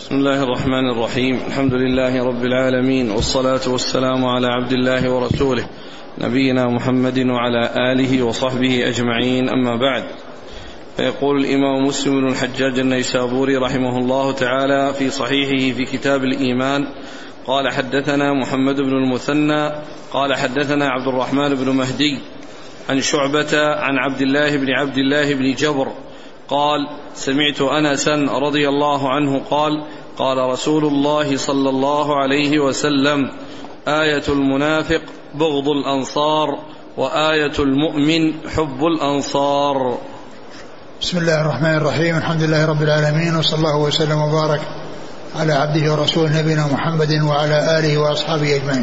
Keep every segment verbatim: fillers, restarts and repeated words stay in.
بسم الله الرحمن الرحيم. الحمد لله رب العالمين، والصلاة والسلام على عبد الله ورسوله نبينا محمد وعلى آله وصحبه أجمعين، أما بعد. فيقول الإمام مسلم بن الحجاج النيسابوري رحمه الله تعالى في صحيحه في كتاب الإيمان قال: حدثنا محمد بن المثنى قال حدثنا عبد الرحمن بن مهدي عن شعبة عن عبد الله بن عبد الله بن جبر قال: سمعت أنسا رضي الله عنه قال: قال رسول الله صلى الله عليه وسلم: آية المنافق بغض الأنصار، وآية المؤمن حب الأنصار. بسم الله الرحمن الرحيم. الحمد لله رب العالمين، وصلى الله وسلم وبارك على عبده ورسوله نبينا محمد وعلى آله وأصحابه أجمعين.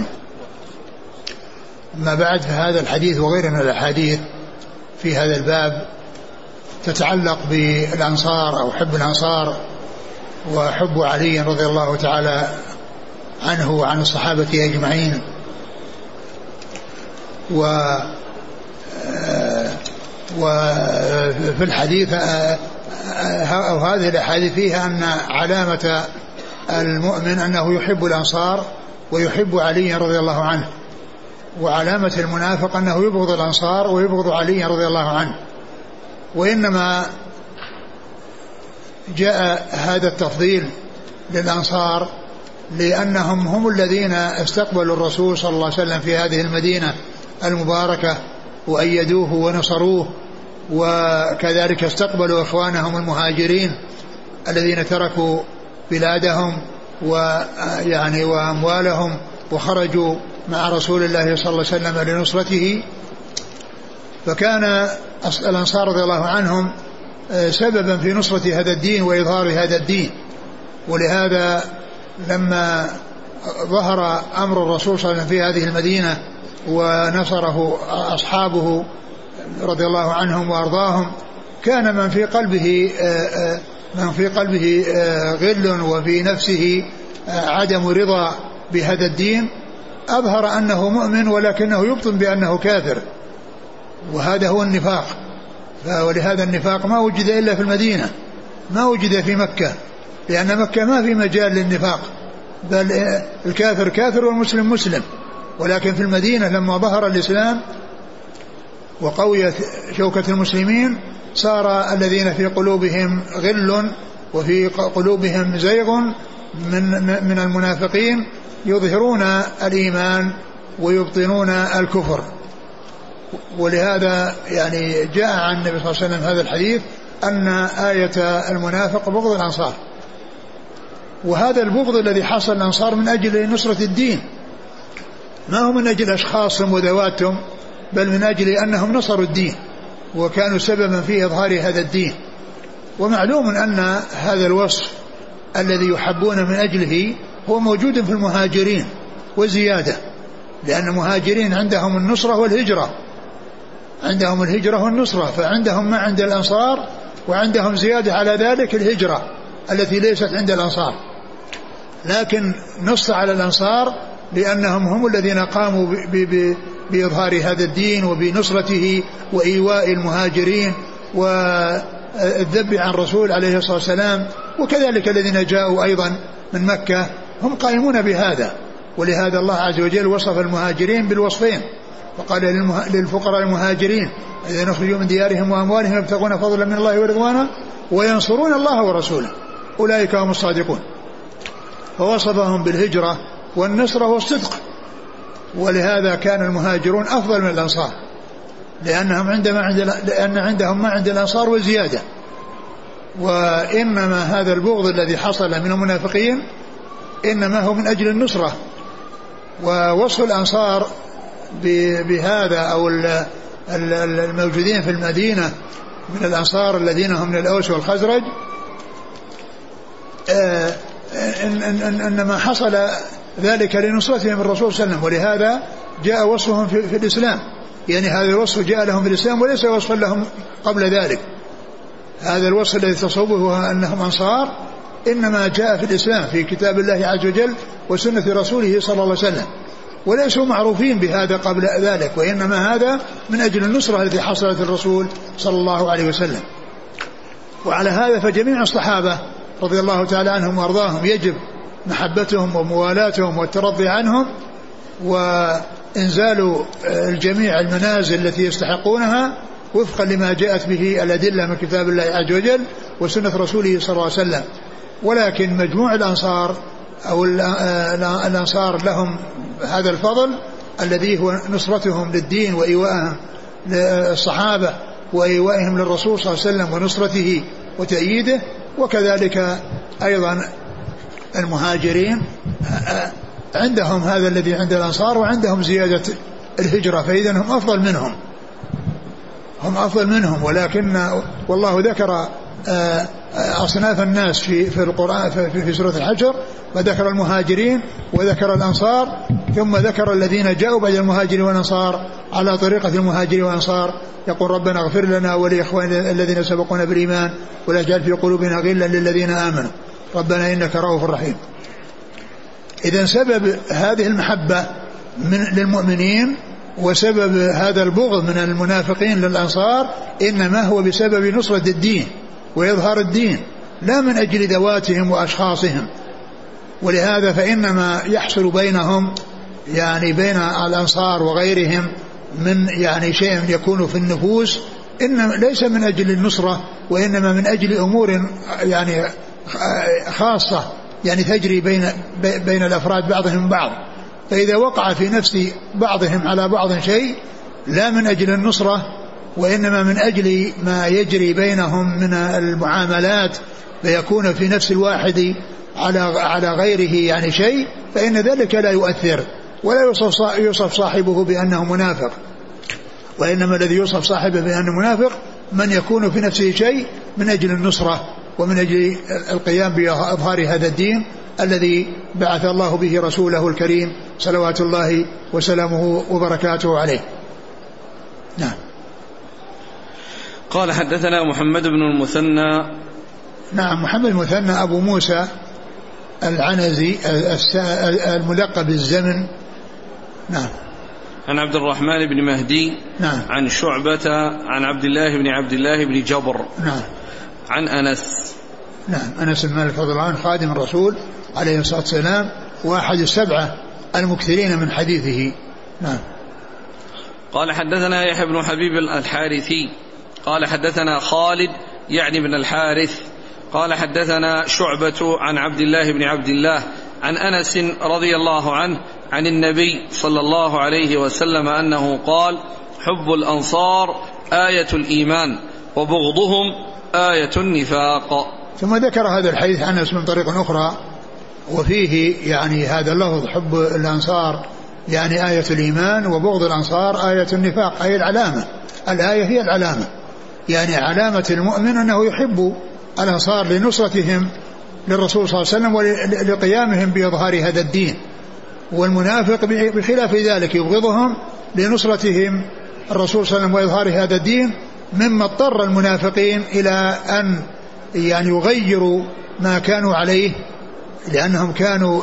أما بعد، فهذا الحديث وغيره من الأحاديث في هذا الباب تتعلق بالأنصار أو حب الأنصار وحب علي رضي الله تعالى عنه وعن الصحابة أجمعين. و وفي الحديث أو هذه الأحاديث فيها أن علامة المؤمن أنه يحب الأنصار ويحب علي رضي الله عنه، وعلامة المنافق أنه يبغض الأنصار ويبغض علي رضي الله عنه. وإنما جاء هذا التفضيل للأنصار لأنهم هم الذين استقبلوا الرسول صلى الله عليه وسلم في هذه المدينة المباركة وأيدوه ونصروه، وكذلك استقبلوا إخوانهم المهاجرين الذين تركوا بلادهم ويعني وأموالهم وخرجوا مع رسول الله صلى الله عليه وسلم لنصرته. فكان الأنصار رضي الله عنهم سببا في نصرة هذا الدين وإظهار هذا الدين. ولهذا لما ظهر أمر الرسول صلى الله عليه وسلم في هذه المدينة ونصره أصحابه رضي الله عنهم وأرضاهم، كان من في قلبه من في قلبه غل وفي نفسه عدم رضا بهذا الدين أظهر أنه مؤمن ولكنه يبطن بأنه كافر، وهذا هو النفاق. ولهذا النفاق ما وجد إلا في المدينة، ما وجد في مكة، لأن مكة ما في مجال للنفاق، بل الكافر كافر والمسلم مسلم. ولكن في المدينة لما ظهر الإسلام وقويت شوكة المسلمين صار الذين في قلوبهم غل وفي قلوبهم زيغ من من المنافقين يظهرون الإيمان ويبطنون الكفر. ولهذا يعني جاء عن النبي صلى الله عليه وسلم هذا الحديث أن آية المنافق بغض الأنصار، وهذا البغض الذي حصل الأنصار من أجل نصرة الدين، ما هو من أجل أشخاصهم وذواتهم، بل من أجل أنهم نصروا الدين وكانوا سببا في إظهار هذا الدين. ومعلوم أن هذا الوصف الذي يحبون من أجله هو موجود في المهاجرين وزيادة، لأن المهاجرين عندهم النصرة والهجرة، عندهم الهجرة والنصرة، فعندهم ما عند الأنصار، وعندهم زيادة على ذلك الهجرة التي ليست عند الأنصار. لكن نص على الأنصار لأنهم هم الذين قاموا بإظهار هذا الدين وبنصرته وإيواء المهاجرين والذب عن الرسول عليه الصلاة والسلام، وكذلك الذين جاءوا أيضا من مكة هم قائمون بهذا. ولهذا الله عز وجل وصف المهاجرين بالوصفين، وقال للفقراء المهاجرين الذين أخرجوا من ديارهم وأموالهم يبتغون فضلا من الله ورضوانا وينصرون الله ورسوله أولئك هم الصادقون. فوصفهم بالهجرة والنصرة والصدق. ولهذا كان المهاجرون أفضل من الأنصار، لأنهم عندما عند لأن عندهم ما عند الأنصار وزيادة. وإنما هذا البغض الذي حصل من المنافقين إنما هو من أجل النصرة. ووصف الأنصار بهذا أو الموجودين في المدينة من الأنصار الذين هم من الأوس والخزرج إنما حصل ذلك لنصرتهم الرسول صلى الله عليه وسلم، ولهذا جاء وصفهم في, في الإسلام. يعني هذا الوصف جاء لهم في الإسلام وليس وصفا لهم قبل ذلك. هذا الوصف الذي تصوبه أنهم أنصار إنما جاء في الإسلام في كتاب الله عز وجل وسنة رسوله صلى الله عليه وسلم، وليسوا معروفين بهذا قبل ذلك، وإنما هذا من أجل النصرة التي حصلت الرسول صلى الله عليه وسلم. وعلى هذا فجميع الصحابة رضي الله تعالى عنهم وأرضاهم يجب محبتهم وموالاتهم والترضي عنهم وإنزال الجميع المنازل التي يستحقونها وفقا لما جاءت به الأدلة من كتاب الله عز وجل وسنة رسوله صلى الله عليه وسلم. ولكن مجموع الأنصار أو الأنصار لهم هذا الفضل الذي هو نصرتهم للدين وإيواءهم للصحابة وإيوائهم للرسول صلى الله عليه وسلم ونصرته وتأييده. وكذلك أيضا المهاجرين عندهم هذا الذي عند الأنصار وعندهم زيادة الهجرة، فإذا هم أفضل منهم هم أفضل منهم ولكن والله ذكر أصناف الناس في في القرآن في, في سورة الحجر، وذكر المهاجرين وذكر الأنصار ثم ذكر الذين جاءوا بعد المهاجرين والأنصار على طريقة المهاجرين والأنصار. يقول ربنا اغفر لنا ولإخواننا الذين سبقونا بالإيمان ولا تجعل في قلوبنا غلا للذين آمنوا ربنا إنك رؤوف رحيم. إذن سبب هذه المحبة من للمؤمنين وسبب هذا البغض من المنافقين للأنصار إنما هو بسبب نصرة الدين وإظهار الدين لا من أجل ذواتهم وأشخاصهم. ولهذا فإنما يحصل بينهم يعني بين الأنصار وغيرهم من يعني شيء يكون في النفوس إنما ليس من أجل النصرة وإنما من أجل أمور يعني خاصة يعني تجري بين بين الأفراد بعضهم بعض. فإذا وقع في نفس بعضهم على بعض شيء لا من أجل النصرة وإنما من أجل ما يجري بينهم من المعاملات فيكون في نفس الواحد على على غيره يعني شيء فإن ذلك لا يؤثر ولا يوصف صاحبه بأنه منافق، وإنما الذي يوصف صاحبه بأنه منافق من يكون في نفسه شيء من أجل النصرة ومن أجل القيام بإظهار هذا الدين الذي بعث الله به رسوله الكريم صلوات الله وسلامه وبركاته عليه. نعم. قال حدثنا محمد بن المثنى. نعم محمد المثنى أبو موسى العنزي الملقب بالزمن. نعم. عن عبد الرحمن بن مهدي. نعم. عن شعبة عن عبد الله بن عبد الله بن جبر. نعم. عن أنس. نعم أنس بن مالك رضي الله عنه خادم الرسول عليه الصلاة والسلام وأحد السبعة المكثرين من حديثه. نعم. قال حدثنا يحيى بن حبيب الحارثي قال حدثنا خالد يعني بن الحارث قال حدثنا شعبة عن عبد الله بن عبد الله عن أنس رضي الله عنه عن النبي صلى الله عليه وسلم أنه قال حب الأنصار آية الإيمان وبغضهم آية النفاق. ثم ذكر هذا الحديث عن أنس من طريق أخرى وفيه يعني هذا اللفظ حب الأنصار يعني آية الإيمان وبغض الأنصار آية النفاق أي العلامة. الآية هي العلامة يعني علامة المؤمن أنه يحب الأنصار لنصرتهم للرسول صلى الله عليه وسلم ولقيامهم بإظهار هذا الدين، والمنافق بخلاف ذلك يبغضهم لنصرتهم الرسول صلى الله عليه وسلم وإظهار هذا الدين، مما اضطر المنافقين إلى أن يعني يغيروا ما كانوا عليه لأنهم كانوا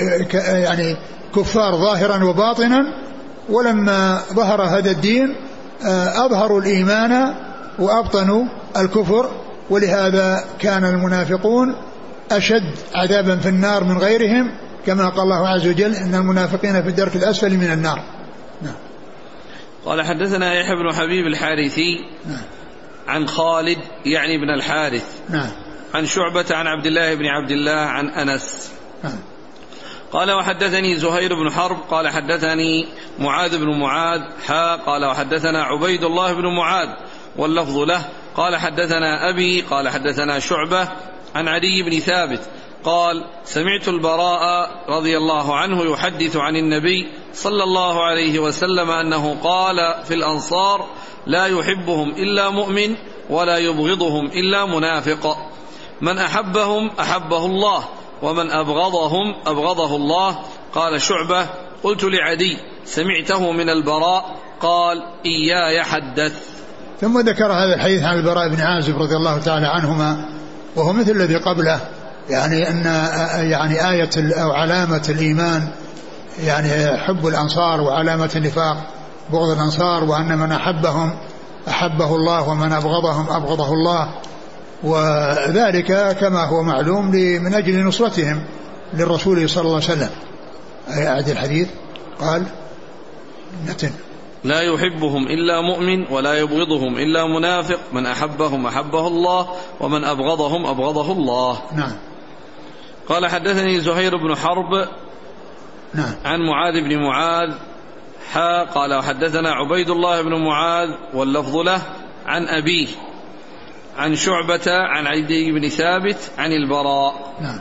يعني كفار ظاهرا وباطنا، ولما ظهر هذا الدين أظهروا الإيمان وأبطنوا الكفر، ولهذا كان المنافقون أشد عذابا في النار من غيرهم كما قال الله عز وجل إن المنافقين في الدرك الأسفل من النار. نعم. قال حدثنا يحيى بن حبيب الحارثي. نعم. عن خالد يعني بن الحارث. نعم. عن شعبة عن عبد الله بن عبد الله عن أنس. نعم. قال وحدثني زهير بن حرب قال حدثني معاذ بن معاذ حا قال وحدثنا عبيد الله بن معاذ واللفظ له قال حدثنا أبي قال حدثنا شعبة عن علي بن ثابت قال سمعت البراء رضي الله عنه يحدث عن النبي صلى الله عليه وسلم أنه قال في الأنصار لا يحبهم إلا مؤمن ولا يبغضهم إلا منافق، من أحبهم أحبه الله ومن أبغضهم أبغضه الله. قال شعبة قلت لعدي سمعته من البراء قال إياي حدث. ثم ذكر هذا الحديث عن البراء بن عازب رضي الله تعالى عنهما وهو مثل الذي قبله، يعني أن يعني آية أو علامة الإيمان يعني حب الأنصار وعلامة النفاق بغض الأنصار، وأن من أحبهم أحبه الله ومن أبغضهم أبغضه الله. وذلك كما هو معلوم من أجل نصرتهم للرسول صلى الله عليه وسلم. أعد الحديث. قال نتن لا يحبهم إلا مؤمن ولا يبغضهم إلا منافق، من أحبهم أحبه الله ومن أبغضهم أبغضه الله. نعم. قال حدثني زهير بن حرب نعم. عن معاذ بن معاذ حا قال وحدثنا عبيد الله بن معاذ واللفظ له عن أبيه عن شعبة عن عدي بن ثابت عن البراء. نعم.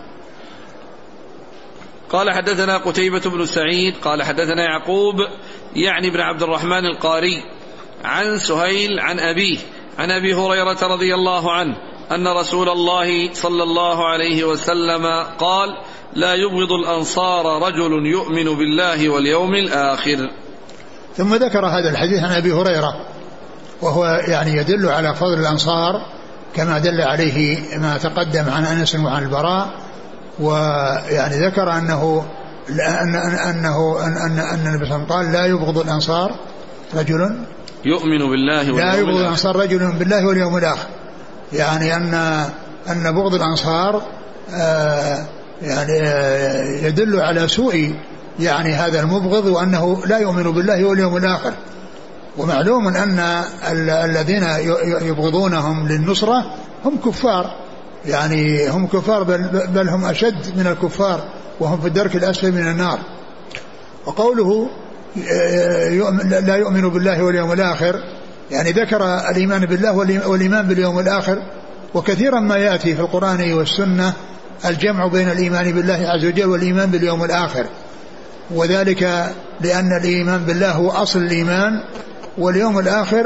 قال حدثنا قتيبة بن سعيد قال حدثنا يعقوب يعني بن عبد الرحمن القاري عن سهيل عن أبيه عن أبي هريرة رضي الله عنه أن رسول الله صلى الله عليه وسلم قال لا يبغض الأنصار رجل يؤمن بالله واليوم الآخر. ثم ذكر هذا الحديث عن أبي هريرة وهو يعني يدل على فضل الأنصار كما دل عليه ما تقدم عن أنس وعن البراء. ويعني ذكر أنه أن أنه أن أن أن النبي صلى الله عليه وسلم قال لا يبغض الأنصار رجل يؤمن بالله لا يبغض الأنصار رجل بالله واليوم الآخر، يعني أن أن بغض الأنصار آه يعني آه يدل على سوء يعني هذا المبغض وأنه لا يؤمن بالله واليوم الآخر. ومعلوم أن الذين يبغضونهم للنصرة هم كفار، يعني هم كفار بل, بل هم أشد من الكفار وهم في الدرك الأسفل من النار. وقوله لا يؤمن بالله واليوم الآخر يعني ذكر الإيمان بالله والإيمان باليوم الآخر. وكثيرا ما يأتي في القرآن والسنة الجمع بين الإيمان بالله عز وجل والإيمان باليوم الآخر، وذلك لأن الإيمان بالله هو أصل الإيمان، واليوم الآخر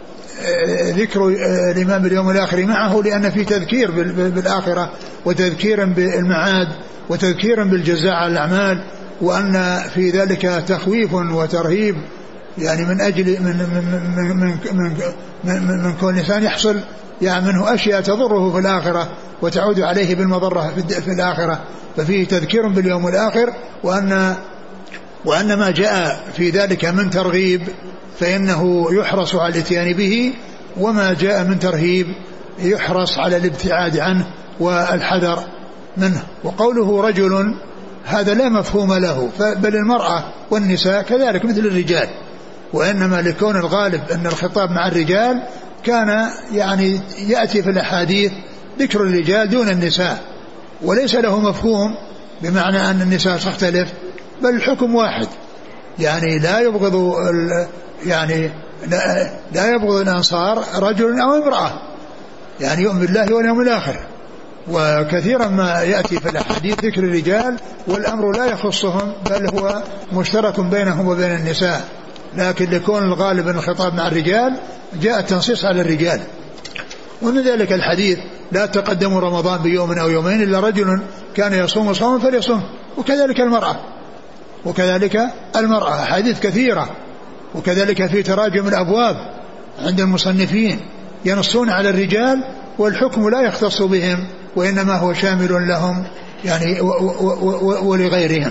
ذكر الإيمان باليوم الآخر معه لأن في تذكير بالآخرة وتذكير بالمعاد وتذكير بالجزاء على الأعمال، وأن في ذلك تخويف وترهيب يعني من أجل من من من من, من, من كل إنسان يحصل يعني منه أشياء تضره في الآخرة وتعود عليه بالمضرة في الآخرة. ففيه تذكير باليوم الآخر، وأن وأن ما جاء في ذلك من ترغيب فإنه يحرص على الاتيان به، وما جاء من ترهيب يحرص على الابتعاد عنه والحذر منه. وقوله رجل هذا لا مفهوم له، بل المرأة والنساء كذلك مثل الرجال، وإنما لكون الغالب أن الخطاب مع الرجال كان يعني يأتي في الأحاديث ذكر الرجال دون النساء، وليس له مفهوم بمعنى أن النساء تختلف، بل الحكم واحد، يعني لا يبغض يعني لا, لا يبغض الأنصار رجل أو امرأة يعني يؤمن بالله واليوم الآخر. وكثيرا ما يأتي في الأحاديث ذكر الرجال والأمر لا يخصهم، بل هو مشترك بينهم وبين النساء، لكن لكون الغالب أن الخطاب مع الرجال جاء التنصيص على الرجال. ومن ذلك الحديث لا تقدموا رمضان بيوم أو يومين إلا رجل كان يصوم صوما فليصوم، وكذلك المرأة وكذلك المرأة حديث كثيرة. وكذلك في تراجم الأبواب عند المصنفين ينصون على الرجال والحكم لا يختص بهم، وإنما هو شامل لهم يعني ولغيرهم.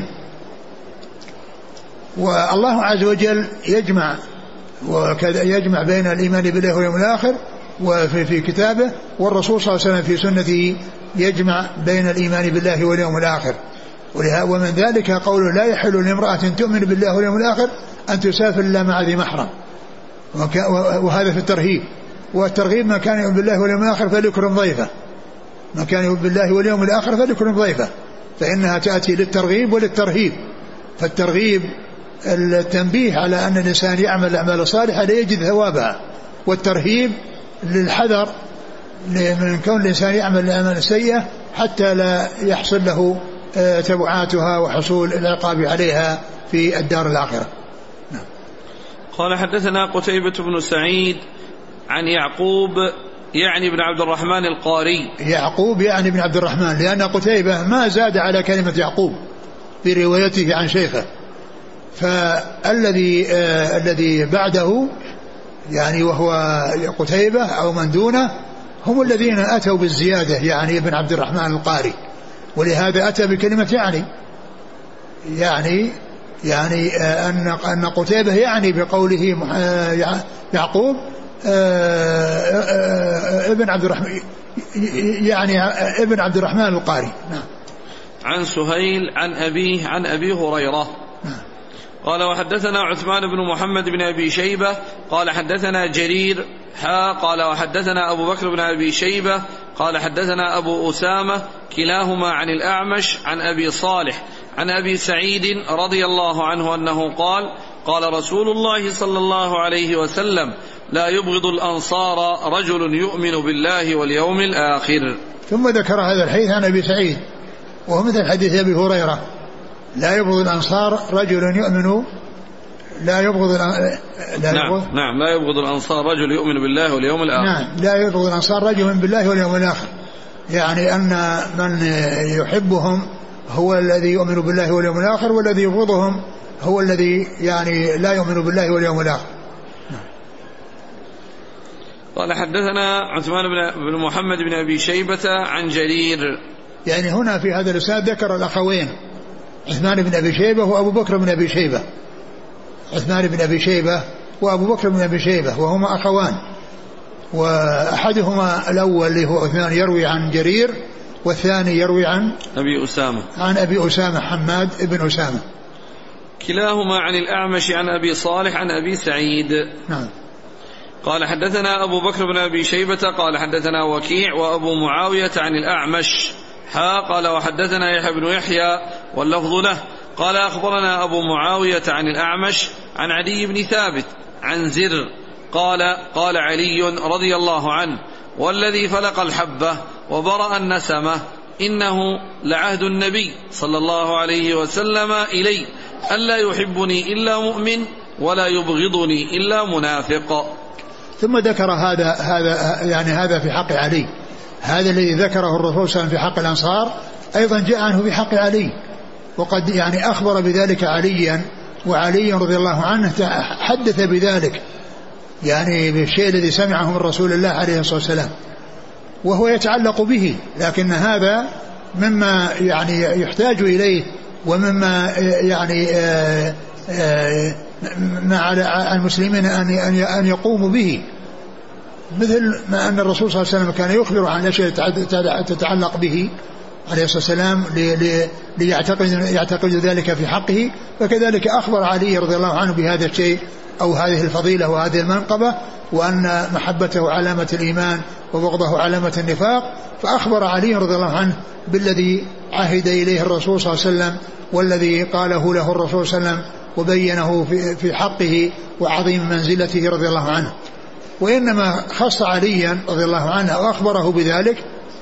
والله عز وجل يجمع وكذا يجمع بين الإيمان بالله واليوم الآخر وفي في كتابه، والرسول صلى الله عليه وسلم في سنته يجمع بين الإيمان بالله واليوم الآخر. ومن ذلك قوله لا يحل لامرأة تؤمن بالله واليوم الآخر أن تسافر إلا مع ذي محرم، وهذا في الترهيب. والترغيب ما كان يؤمن بالله واليوم الآخر فليكرم ضيفه، ما كان يؤمن بالله واليوم الآخر فليكرم ضيفه، فإنها تأتي للترغيب وللترهيب. فالترغيب التنبيه على أن الإنسان يعمل الأعمال الصالحة ليجد ثوابها، والترهيب للحذر من كون الإنسان يعمل الأعمال السيئة حتى لا يحصل له تبعاتها وحصول العقاب عليها في الدار الآخرة. نعم. قال حدثنا قتيبة بن سعيد عن يعقوب يعني بن عبد الرحمن القاري. يعقوب يعني بن عبد الرحمن، لأن قتيبة ما زاد على كلمة يعقوب في روايته عن شيخه، فالذي آه الذي بعده يعني وهو قتيبة أو من دونه هم الذين أتوا بالزيادة يعني ابن عبد الرحمن القاري، ولهذا أتى بكلمة يعني يعني يعني آه أن أن قتيبة يعني بقوله آه يعقوب آه آه ابن عبد الرحمن يعني ابن عبد الرحمن القاري. نعم. عن سهيل عن أبيه عن أبي هريرة. نعم. قال وحدثنا عثمان بن محمد بن أبي شيبة قال حدثنا جرير حا قال وحدثنا أبو بكر بن أبي شيبة قال حدثنا أبو أسامة كلاهما عن الأعمش عن أبي صالح عن أبي سعيد رضي الله عنه أنه قال قال رسول الله صلى الله عليه وسلم لا يبغض الأنصار رجل يؤمن بالله واليوم الآخر. ثم ذكر هذا الحديث عن أبي سعيد وهو مثل حديث أبي هريرة لا يبغض الأنصار رجل يؤمن لا يبغض لا نعم, يبغض نعم لا يبغض الأنصار رجل يؤمن بالله واليوم الآخر. نعم لا يبغض الأنصار رجل يؤمن بالله واليوم الآخر، يعني أن من يحبهم هو الذي يؤمن بالله واليوم الآخر والذي يبغضهم هو الذي يعني لا يؤمن بالله واليوم الآخر. قال حدثنا عثمان بن محمد بن أبي شيبة عن جرير، يعني هنا في هذا الإسناد ذكر الأخوين عثمان بن أبي شيبة وأبو بكر بن أبي شيبة، عثمان بن أبي شيبة وأبو بكر بن أبي شيبة وهما أخوان، وأحدهما الأول اللي هو عثمان يروي عن جرير والثاني يروي عن أبي أسامة عن أبي أسامة حماد بن أسامة، كلاهما عن الأعمش عن أبي صالح عن أبي سعيد. نعم. قال حدثنا أبو بكر بن أبي شيبة قال حدثنا وكيع وأبو معاوية عن الأعمش حا قال وحدثنا يحيى بن يحيى واللفظ له قال أخبرنا أبو معاوية عن الأعمش عن علي بن ثابت عن زر قال قال علي رضي الله عنه والذي فلق الحبة وبرأ النسمة إنه لعهد النبي صلى الله عليه وسلم إلي ألا يحبني إلا مؤمن ولا يبغضني إلا منافق. ثم ذكر هذا هذا يعني هذا في حق علي، هذا الذي ذكره الرسول صلى الله عليه وسلم في حق الأنصار أيضا جاء عنه في حق علي، وقد يعني أخبر بذلك عليا، وعلي رضي الله عنه حدث بذلك يعني بالشيء الذي سمعه من رسول الله عليه الصلاة والسلام، وهو يتعلق به، لكن هذا مما يعني يحتاج إليه ومما يعني آآ آآ ما على المسلمين أن يقوموا به، مثل ما أن الرسول صلى الله عليه وسلم كان يخبر عن أشياء تتعلق به عليه الصلاة والسلام ليعتقد يعتقد ذلك في حقه، فكذلك أخبر علي رضي الله عنه بهذا الشيء أو هذه الفضيلة وهذه المنقبة، وأن محبته علامة الإيمان وبغضه علامة النفاق، فأخبر علي رضي الله عنه بالذي عهد إليه الرسول صلى الله عليه وسلم والذي قاله له الرسول صلى الله عليه وسلم وبينه في حقه وعظيم منزلته رضي الله عنه. وإنما خص عليا رضي الله عنه وأخبره بذلك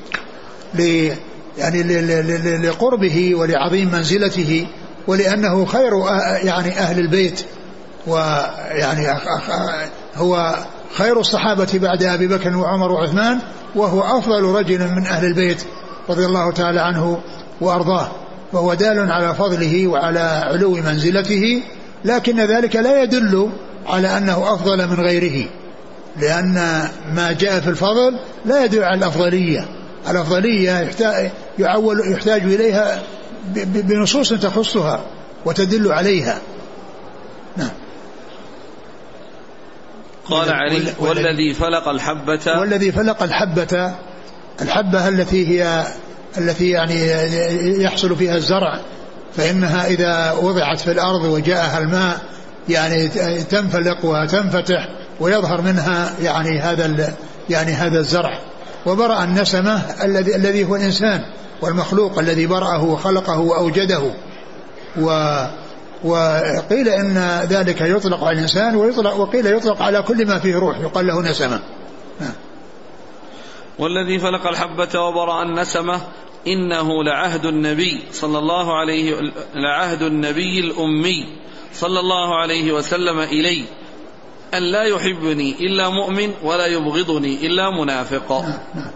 يعني لقربه ولعظيم منزلته، ولأنه خير يعني أهل البيت، ويعني هو خير الصحابة بعد أبي بكر وعمر وعثمان، وهو أفضل رجل من أهل البيت رضي الله تعالى عنه وأرضاه، وهو دال على فضله وعلى علو منزلته، لكن ذلك لا يدل على أنه أفضل من غيره، لأن ما جاء في الفضل لا يدل على الأفضلية. الأفضلية يحتاج, يحتاج إليها بنصوص تخصها وتدل عليها. نعم. قال علي والذي فلق الحبة والذي فلق الحبة، الحبة التي هي التي يعني يحصل فيها الزرع، فإنها إذا وضعت في الأرض وجاءها الماء يعني تنفلق وتنفتح ويظهر منها يعني هذا يعني هذا الزرع. وبرأ النسمة الذي الذي هو الإنسان والمخلوق الذي برأه وخلقه وأوجده، و وقيل إن ذلك يطلق على الإنسان ويطلق وقيل يطلق على كل ما فيه روح يقال له نسمة. والذي فلق الحبة وبرأ النسمة إنه لعهد النبي صلى الله عليه لعهد النبي الأمي صلى الله عليه وسلم إلي أن لا يحبني إلا مؤمن ولا يبغضني إلا منافق.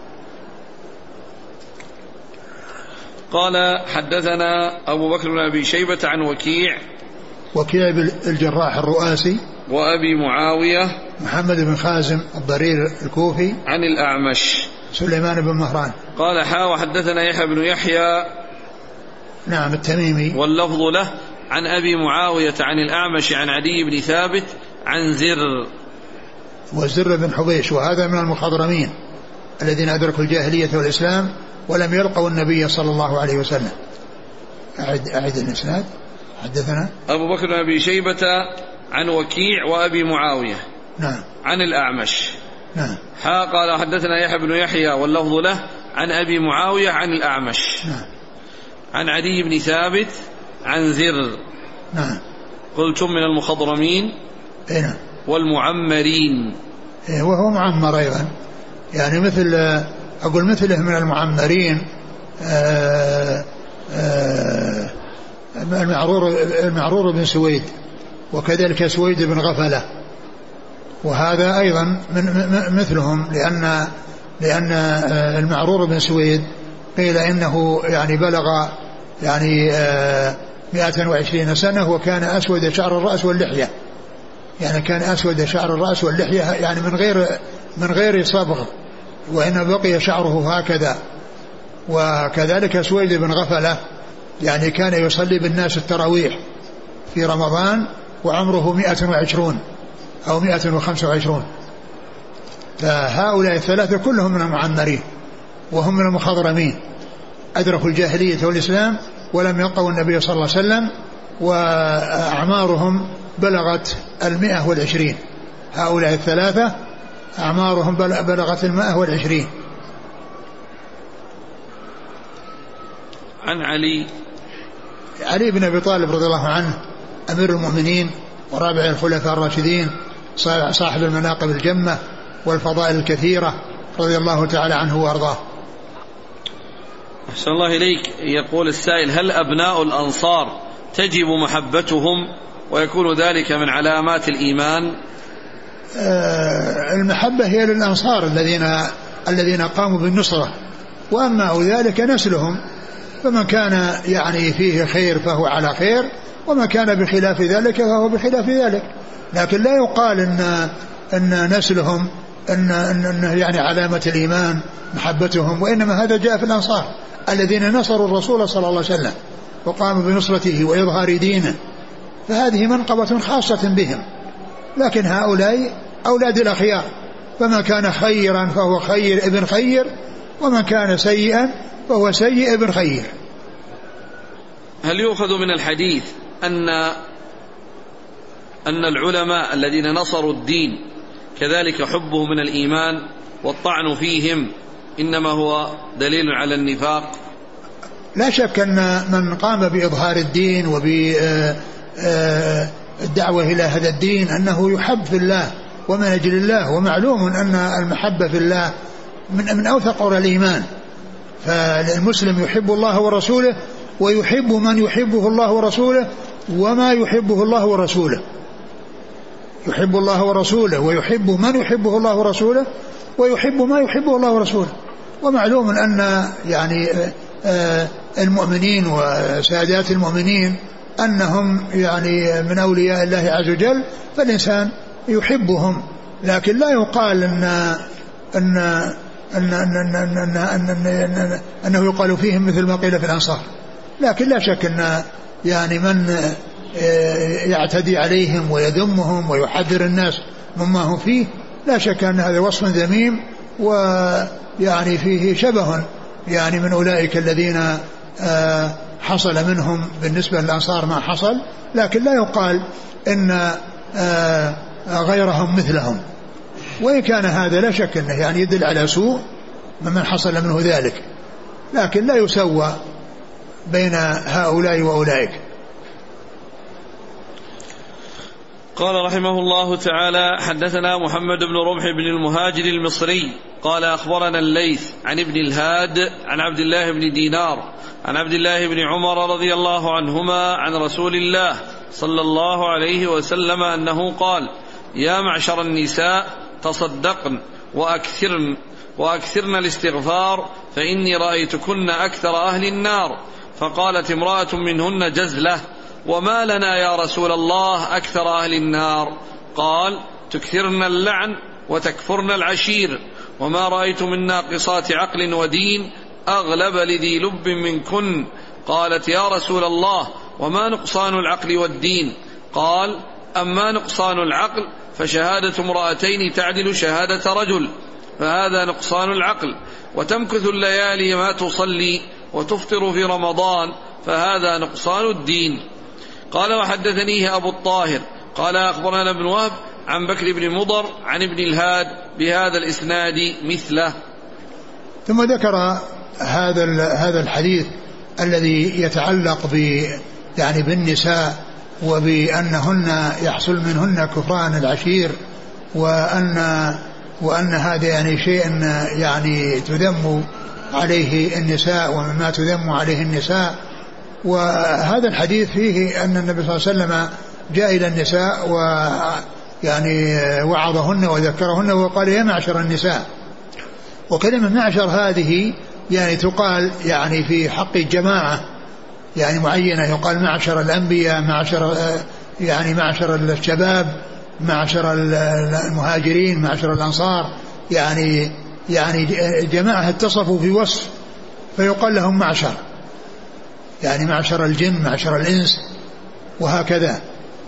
قال حدثنا أبو بكر بن أبي شيبة عن وكيع وكيع الجراح الرؤاسي وأبي معاوية محمد بن خازم الضرير الكوفي عن الأعمش سليمان بن مهران. قال حا وحدثنا يحيى بن يحيى نعم التميمي واللفظ له عن أبي معاوية عن الأعمش عن عدي بن ثابت عن زر وزر بن حبيش، وهذا من المخضرمين الذين أدركوا الجاهلية والإسلام ولم يلقوا النبي صلى الله عليه وسلم. أعد, أعد الإسناد. حدثنا أبو بكر بن أبي شيبة عن وكيع وأبي معاوية نعم عن الأعمش نعم ها قال حدثنا يحيى بن يحيى واللفظ له عن أبي معاوية عن الأعمش نعم عن عدي بن ثابت عن زر نعم قلتم من المخضرمين نعم والمعمرين وهو معمر أيضا يعني مثل أقول مثله من المعمرين آآ آآ المعرور, المعرور بن سويد وكذلك سويد بن غفلة وهذا أيضا من مثلهم لأن لأن المعرور بن سويد قيل إنه يعني بلغ يعني مئة وعشرين سنة وكان أسود شعر الرأس واللحية يعني كان أسود شعر الرأس واللحية يعني من غير من غير صبغ وإن بقي شعره هكذا. وكذلك سويد بن غفلة يعني كان يصلي بالناس التراويح في رمضان وعمره مئة وعشرون أو مئة وخمسة وعشرون. فهؤلاء الثلاثة كلهم من المعمرين وهم من المخضرمين أدركوا الجاهلية والإسلام ولم يلقوا النبي صلى الله عليه وسلم وأعمارهم بلغت المئة والعشرين. هؤلاء الثلاثة أعمارهم بلغت المئة والعشرين. عن علي علي بن أبي طالب رضي الله عنه أمير المؤمنين ورابع الخلفاء الراشدين صاحب المناقب الجمة والفضائل الكثيرة رضي الله تعالى عنه وأرضاه. أحسن الله إليك. يقول السائل هل أبناء الأنصار تجب محبتهم ويكون ذلك من علامات الإيمان؟ آه المحبة هي للأنصار الذين الذين قاموا بالنصرة وأما ذلك نسلهم فمن كان يعني فيه خير فهو على خير وما كان بخلاف ذلك فهو بخلاف ذلك. لكن لا يقال إن, إن نسلهم إن, إن, إن يعني علامة الإيمان محبتهم وإنما هذا جاء في الأنصار الذين نصروا الرسول صلى الله عليه وسلم وقاموا بنصرته وإظهار دينه فهذه منقبة خاصة بهم. لكن هؤلاء أولاد الأخيار فما كان خيرا فهو خير ابن خير ومن كان سيئا فهو سيء ابن خير. هل يؤخذ من الحديث أن أن العلماء الذين نصروا الدين كذلك حبه من الإيمان والطعن فيهم إنما هو دليل على النفاق؟ لا شك أن من قام بإظهار الدين وبالدعوة إلى هذا الدين أنه يحب في الله ومن أجل الله ومعلوم أن المحبة في الله من, من أوثق أمور الإيمان. فالمسلم يحب الله ورسوله ويحب من يحبه الله ورسوله وما يحبه الله ورسوله يحب الله ورسوله ويحب من يحبه الله ورسوله ويحب ما يحبه الله ورسوله. ومعلوم أن يعني المؤمنين وسادات المؤمنين أنهم يعني من أولياء الله عز وجل فالإنسان يحبهم. لكن لا يقال أن أن أن أن أن أن أن أنه يقال فيهم مثل ما قيل في الأنصار. لكن لا شك أن يعني من يعتدي عليهم ويذمهم ويحذر الناس مما هم فيه لا شك أن هذا وصف ذميم ويعني فيه شبه يعني من أولئك الذين حصل منهم بالنسبة للأنصار ما حصل. لكن لا يقال إن غيرهم مثلهم وإن كان هذا لا شك أنه يعني يدل على سوء ممن حصل منه ذلك. لكن لا يسوى بين هؤلاء وأولئك. قال رحمه الله تعالى حدثنا محمد بن رمح بن المهاجر المصري قال أخبرنا الليث عن ابن الهاد عن عبد الله بن دينار عن عبد الله بن عمر رضي الله عنهما عن رسول الله صلى الله عليه وسلم أنه قال يا معشر النساء تصدقن وأكثرن وأكثرن الاستغفار فإني رأيتكن أكثر أهل النار. فقالت امرأة منهن جزلة وما لنا يا رسول الله أكثر أهل النار؟ قال تكثرن اللعن وتكفرن العشير وما رأيت من ناقصات عقل ودين أغلب لذي لب منكن. قالت يا رسول الله وما نقصان العقل والدين؟ قال أما نقصان العقل فشهادة امرأتين تعدل شهادة رجل فهذا نقصان العقل. وتمكث الليالي ما تصلي وتفطر في رمضان فهذا نقصان الدين. قال وحدثنيه أبو الطاهر قال أخبرنا ابن وهب عن بكر بن مضر عن ابن الهاد بهذا الإسناد مثله. ثم ذكر هذا هذا الحديث الذي يتعلق ب يعني بالنساء وبأنهن يحصل منهن كفران العشير، وأن وأن هذا يعني شيء يعني تذم عليه النساء ومما تذم عليه النساء. وهذا الحديث فيه أن النبي صلى الله عليه وسلم جاء إلى النساء ويعني وعظهن وذكرهن وقال يا معشر النساء. وكلمة معشر هذه يعني تقال يعني في حق الجماعة يعني معينة، يقال معشر الأنبياء، معشر يعني معشر الشباب، معشر المهاجرين، معشر الأنصار، يعني يعني جماعة اتصفوا في وصف فيقال لهم معشر، يعني معشر الجن، معشر الإنس، وهكذا.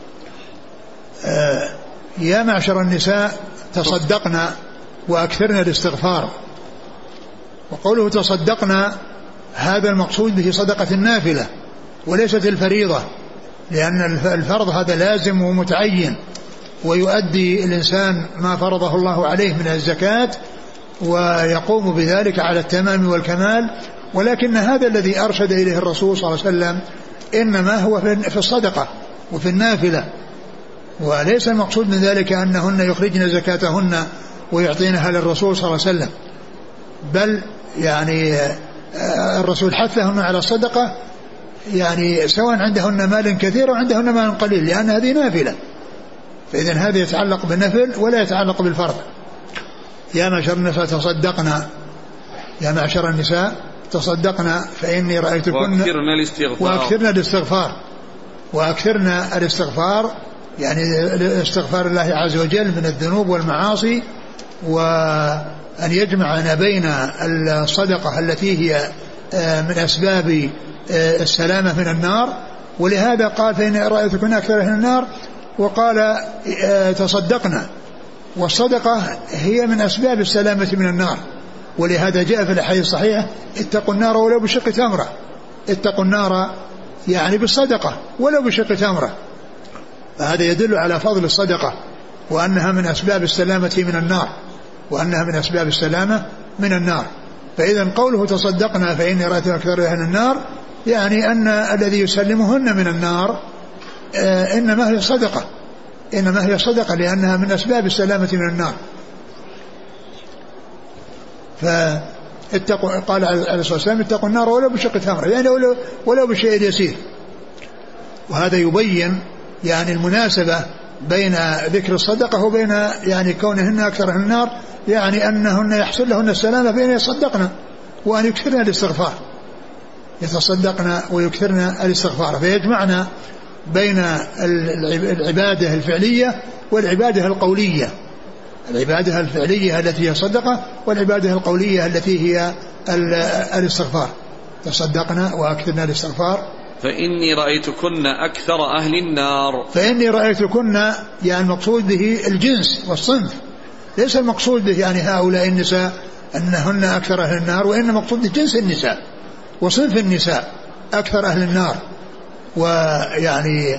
يا معشر النساء تصدقنا وأكثرنا الاستغفار. وقوله تصدقنا هذا المقصود به صدقة النافلة وليست الفريضة، لأن الفرض هذا لازم ومتعين ويؤدي الإنسان ما فرضه الله عليه من الزكاة ويقوم بذلك على التمام والكمال. ولكن هذا الذي أرشد إليه الرسول صلى الله عليه وسلم إنما هو في الصدقة وفي النافلة، وليس المقصود من ذلك أنهن يخرجن زكاتهن ويعطينها للرسول صلى الله عليه وسلم، بل يعني الرسول حثهن على الصدقة يعني سواء عندهن مال كثير أو عندهن مال قليل، لأن هذه نافلة، فإذن هذا يتعلق بالنفل ولا يتعلق بالفرض. يا معشر النساء تصدقنا، يا معشر النساء تصدقنا فإني رأيتكن وأكثرنا الاستغفار وأكثرنا الاستغفار وأكثرنا الاستغفار يعني استغفار الله عز وجل من الذنوب والمعاصي، وأن يجمعنا بين الصدقة التي هي من أسباب السلامة من النار. ولهذا قال فإني رأيتكن أكثر أهل النار، وقال تصدقنا، والصدقة هي من أسباب السلامة من النار. ولهذا جاء في الحديث الصحيح اتقوا النار ولو بشق تمرة، اتقوا النار يعني بالصدقة ولو بشق تمرة. فهذا يدل على فضل الصدقة وأنها من أسباب السلامة من النار، وأنها من أسباب السلامة من النار. فإذا قوله تصدقنا فإني رأيت أكثر أهل النار يعني أن الذي يسلمهن من النار آه إنما هي صدقة، إنما هي صدقة لأنها من أسباب السلامة من النار. فاتقوا قال عليه الصلاة والسلام اتقوا النار ولو بشق تمرة، يعني ولو, ولو بشيء يسير. وهذا يبين يعني المناسبة بين ذكر الصدقة وبين يعني كونهن أكثر أهل النار، يعني أنهن يحصل لهن السلامة بين يصدقن وأن يكثرن الاستغفار، يتصدقن ويكثرن الاستغفار، فيجمعنا بين العبادة الفعلية والعبادة القولية، العبادة الفعلية التي هي صدقة والعبادة القولية التي هي الاستغفار. تصدقنا وأكثرنا الاستغفار فإني رأيتكن أكثر أهل النار. فإني رأيتكن يعني المقصود به الجنس والصنف، ليس المقصود به يعني هؤلاء النساء أنهن أكثر أهل النار، وإنما مقصود به جنس النساء وصنف النساء أكثر أهل النار. ويعني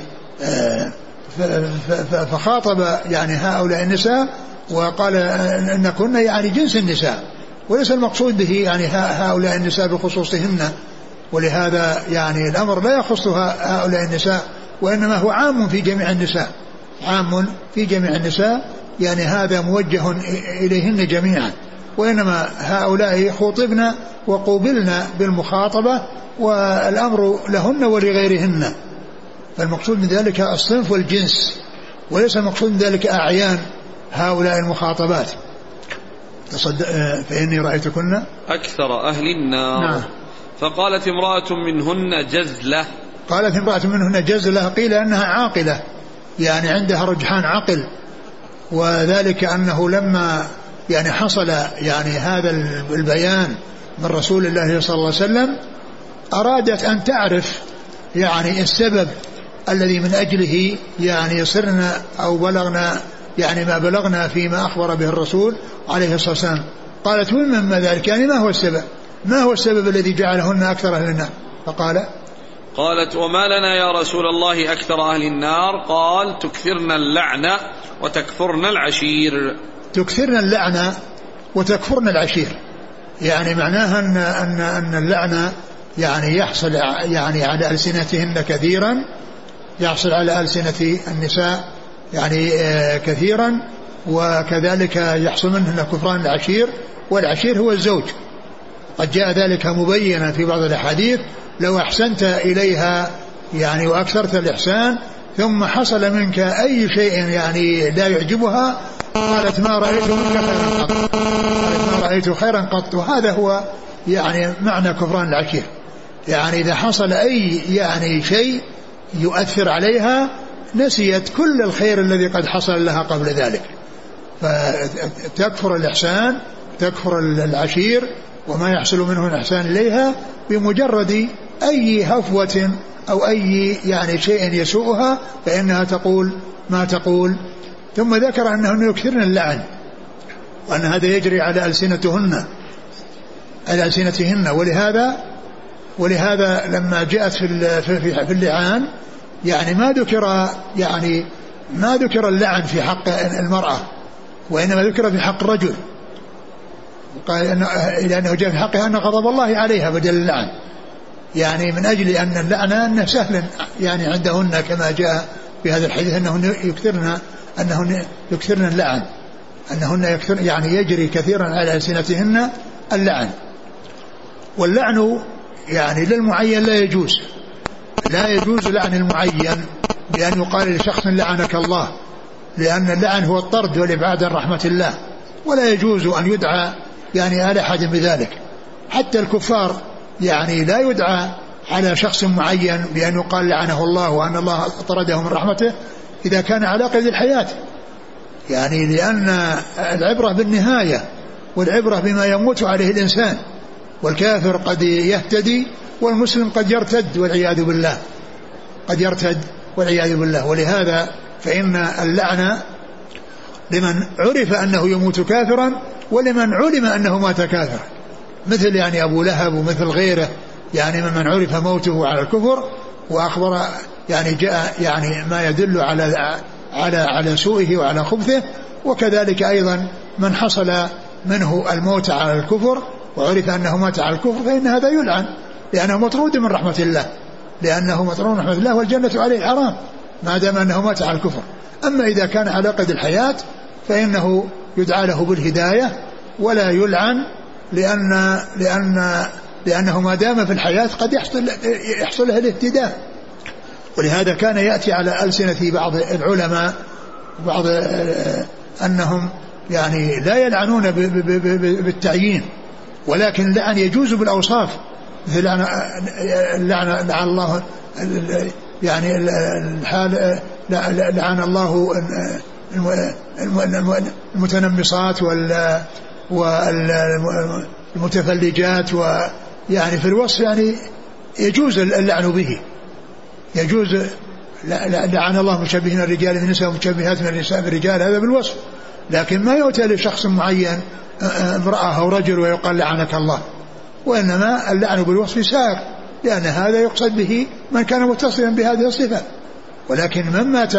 فخاطب يعني هؤلاء النساء وقال أنكن يعني جنس النساء، وليس المقصود به يعني هؤلاء النساء بخصوصهن. ولهذا يعني الأمر لا يخص هؤلاء النساء، وإنما هو عام في جميع النساء، عام في جميع النساء، يعني هذا موجه إليهن جميعا، وإنما هؤلاء خطبنا وقوبلنا بالمخاطبة والأمر لهن ولغيرهن. فالمقصود من ذلك الصنف والجنس، وليس المقصود من ذلك أعيان هؤلاء المخاطبات. فإني رأيتكن أكثر أهل النار. نعم. فقالت امرأة منهن جزلة، قالت امرأة منهن جزلة، قيل أنها عاقلة يعني عندها رجحان عقل، وذلك أنه لما يعني حصل يعني هذا البيان من رسول الله صلى الله عليه وسلم أرادت أن تعرف يعني السبب الذي من أجله يعني صرنا أو بلغنا يعني ما بلغنا فيما أخبر به الرسول عليه الصلاة والسلام. قالت ومما ذلك يعني ما هو السبب ما هو السبب الذي جعلهن أكثر أهل النار؟ فقال قالت وما لنا يا رسول الله أكثر أهل النار؟ قال تكثرن اللعنة وتكفرن العشير. تكثرن اللعنة وتكفرن العشير يعني معناها أن, أن, أن اللعنة يعني يحصل يعني على ألسنتهن كثيرا، يحصل على ألسنة النساء يعني كثيرا، وكذلك يحصل منهن كفران العشير، والعشير هو الزوج. قد جاء ذلك مبينا في بعض الأحاديث لو أحسنت إليها يعني وأكثرت الإحسان ثم حصل منك أي شيء يعني لا يعجبها قالت ما رأيت منك خيرا قط قالت ما رأيت خيرا قط. وهذا هو يعني معنى كفران العشير، يعني إذا حصل أي يعني شيء يؤثر عليها نسيت كل الخير الذي قد حصل لها قبل ذلك، فتكفر الإحسان تكفر العشير وما يحصل منه الإحسان إليها بمجرد أي هفوة أو أي يعني شيء يسوءها فإنها تقول ما تقول. ثم ذكر أنهن يكثرن اللعن وأن هذا يجري على ألسنتهن على ألسنتهن ولهذا ولهذا لما جاءت في في اللعان يعني ما ذكر يعني ما ذكر اللعن في حق المرأة وإنما ذكر في حق الرجل، قال إلى أنه جاء في حقها أن غضب الله عليها بدل اللعن، يعني من أجل أن اللعنة أنه سهل يعني عندهن كما جاء في هذا الحديث أنهن يكثرن أنهن يكثرن اللعن أنهن يكثر يعني يجري كثيرا على ألسنتهن اللعن. واللعن يعني للمعين لا يجوز لا يجوز لعن المعين بأن يقال لشخص لعنك الله، لأن اللعن هو الطرد والإبعاد عن رحمة الله، ولا يجوز أن يدعى يعني على أحد بذلك. حتى الكفار يعني لا يدعى على شخص معين بأن يقال لعنه الله وأن الله طرده من رحمته إذا كان على قيد الحياة، يعني لأن العبرة بالنهاية والعبرة بما يموت عليه الإنسان، والكافر قد يهتدي والمسلم قد يرتد والعياذ بالله قد يرتد والعياذ بالله. ولهذا فإن اللعنة لمن عرف أنه يموت كافرا ولمن علم أنه مات كافرا، مثل يعني أبو لهب ومثل غيره، يعني من عرف موته على الكفر وأخبر يعني جاء يعني ما يدل على على على سوءه وعلى خبثه. وكذلك أيضا من حصل منه الموت على الكفر وعرف أنه مات على الكفر فإن هذا يلعن لأنه مطرود من رحمة الله لأنه مطرود من رحمة الله والجنة عليه حرام ما دام أنه مات على الكفر. أما إذا كان على قيد الحياة فإنه يدعى له بالهداية ولا يلعن، لأن لأن لأنه ما دام في الحياة قد يحصل يحصل له الاهتداء. ولهذا كان يأتي على ألسنة بعض العلماء بعض أنهم يعني لا يلعنون بالتعيين، ولكن اللعن يجوز بالأوصاف، مثل لعن لعن الله يعني الحال لعن الله المتنمصات والمتفلجات، ويعني في الوصف يعني يجوز اللعن به، يجوز لعن الله مشبهين الرجال بالنساء ومشبهات من النساء بالرجال، هذا بالوصف، لكن ما يؤتى لشخص معين امرأة أو رجل ويقال لعنك الله، وإنما اللعن بالوصف سائر، لأن هذا يقصد به من كان متصلا بهذه الصفة. ولكن من مات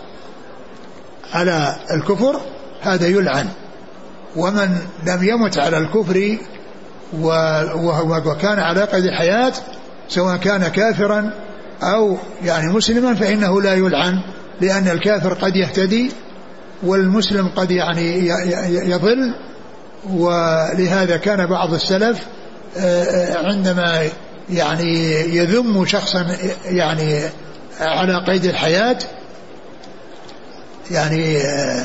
على الكفر هذا يلعن، ومن لم يمت على الكفر وكان على قيد الحياة سواء كان كافرا أو يعني مسلما فإنه لا يلعن، لأن الكافر قد يهتدي والمسلم قد يعني يضل. ولهذا كان بعض السلف عندما يعني يذم شخصا يعني على قيد الحياة يعني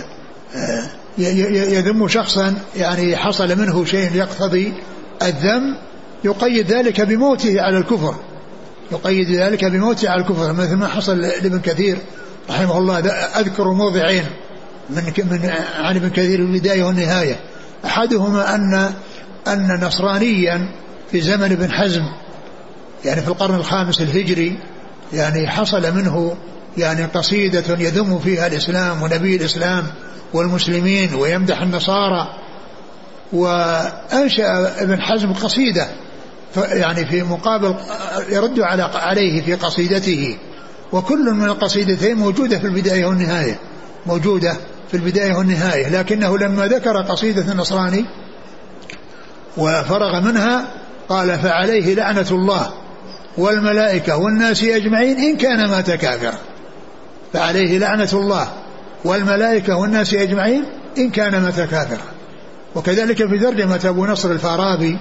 يذم شخصا يعني حصل منه شيء يقتضي الذم يقيد ذلك بموته على الكفر، يقيد ذلك بموته على الكفر، مثل ما حصل لابن كثير رحمه الله. أذكر موضعين من من عن ابن كثير البداية والنهاية. أحدهما أن أن نصرانيا في زمن ابن حزم يعني في القرن الخامس الهجري يعني حصل منه يعني قصيدة يذم فيها الإسلام ونبي الإسلام والمسلمين ويمدح النصارى. وأنشأ ابن حزم قصيدة يعني في مقابل يرد على عليه في قصيدته، وكل من القصيدتين موجودة في البداية والنهاية، موجودة في البداية والنهاية، لكنه لما ذكر قصيدة النصراني وفرغ منها قال فعليه لعنة الله والملائكة والناس أجمعين إن كان مات كافرا. فعليه لعنة الله والملائكة والناس أجمعين إن كان مات كافرا. وكذلك في ترجمة أبو نصر الفارابي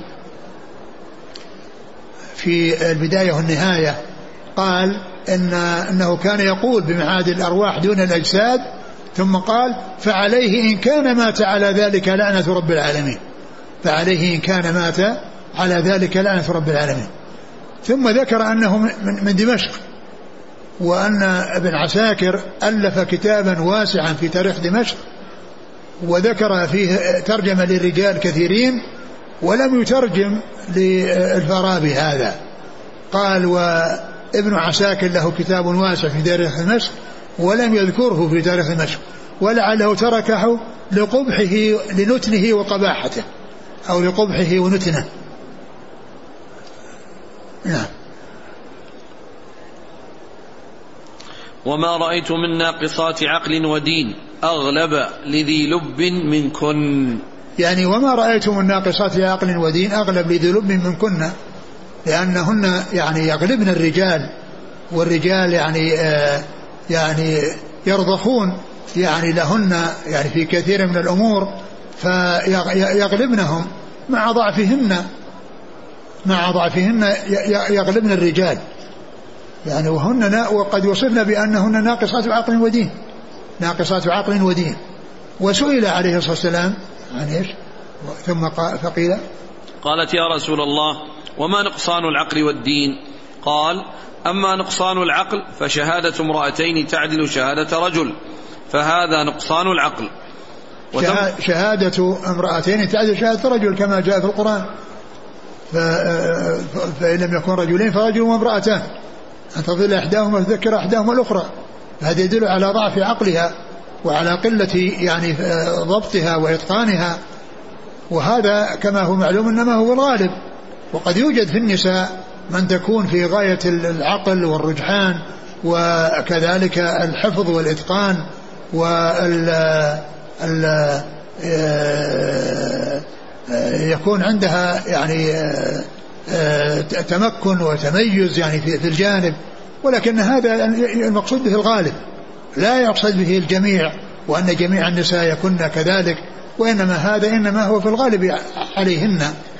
في البداية والنهاية قال إن أنه كان يقول بمعاد الأرواح دون الأجساد، ثم قال فعليه إن كان مات على ذلك لعنة رب العالمين. فعليه إن كان مات على ذلك لعنة رب العالمين. ثم ذكر أنه من دمشق، وأن ابن عساكر ألف كتابا واسعا في تاريخ دمشق وذكر فيه ترجمة للرجال كثيرين ولم يترجم للفارابي هذا. قال وابن عساكر له كتاب واسع في تاريخ دمشق ولم يذكره في تاريخ دمشق، ولعله تركه لقبحه لنتنه وقباحته أو لقبحه ونتنه. نعم. وما رأيت من ناقصات عقل ودين أغلب لذي لب منكن. يعني وما رأيت من ناقصات عقل ودين أغلب لذي لب منكن، لأنهن يعني يغلبن الرجال، والرجال يعني آه يعني يرضخون يعني لهن يعني في كثير من الأمور، فيغلبنهم مع ضعفهن مع ضعفهن يغلبن الرجال يعني. وهن وقد وصفنا بأنهن ناقصات عقل ودين، ناقصات عقل ودين. وسئل عليه الصلاة والسلام عن ايش؟ ثم قال فقيل قالت يا رسول الله وما نقصان العقل والدين؟ قال أما نقصان العقل فشهادة امرأتين تعدل شهادة رجل، فهذا نقصان العقل. شهادة امرأتين تعدل شهادة رجل كما جاء في القرآن، فإن لم يكن رجلين فرجل وامرأتان أن تضل إحداهما وتذكر إحداهما الأخرى. هذا يدل على ضعف عقلها وعلى قلة يعني ضبطها وإتقانها، وهذا كما هو معلوم إنما هو الغالب. وقد يوجد في النساء من تكون في غاية العقل والرجحان وكذلك الحفظ والإتقان وال يكون عندها يعني تمكن وتميز يعني في الجانب، ولكن هذا المقصود به الغالب، لا يقصد به الجميع وأن جميع النساء يكن كذلك، وإنما هذا إنما هو في الغالب عليهن.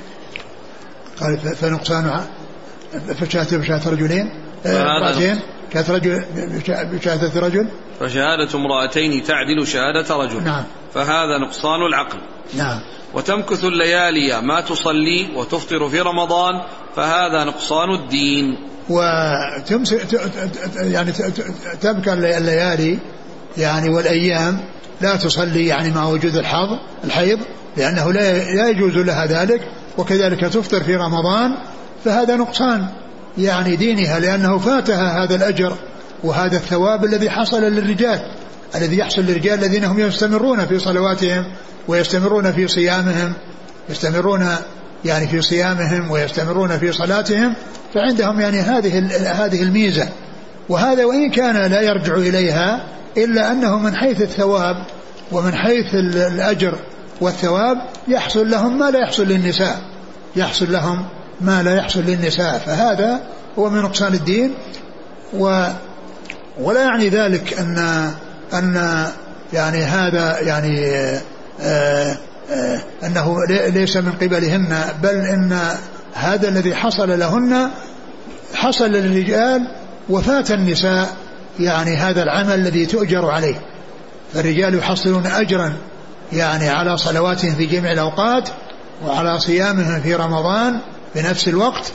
قال فنقصان فشهادة بشهادة رجلين امرأتين شهادة رجل بشهادة رجل فشهادة امرأتين تعدل شهادة رجل. نعم. فهذا نقصان العقل. نعم. وتمكث الليالي ما تصلي وتفطر في رمضان، فهذا نقصان الدين. وتمسك يعني تبكى الليالي يعني والأيام لا تصلي يعني مع وجود الحظ الحيض لأنه لا يجوز لها ذلك، وكذلك تفطر في رمضان، فهذا نقصان يعني دينها، لأنه فاتها هذا الأجر وهذا الثواب الذي حصل للرجال الذي يحصل للرجال الذين هم يستمرون في صلواتهم ويستمرون في صيامهم يستمرون يعني في صيامهم ويستمرون في صلاتهم، فعندهم يعني هذه هذه الميزة. وهذا وإن كان لا يرجع إليها إلا أنه من حيث الثواب ومن حيث الأجر والثواب يحصل لهم ما لا يحصل للنساء يحصل لهم ما لا يحصل للنساء فهذا هو من نقصان الدين. و ولا يعني ذلك أن أن يعني هذا يعني آآ آآ أنه ليس من قبلهن، بل إن هذا الذي حصل لهن حصل للرجال وفات النساء يعني هذا العمل الذي تؤجر عليه. فالرجال يحصلون أجرا يعني على صلواتهم في جميع الأوقات وعلى صيامهم في رمضان بنفس الوقت،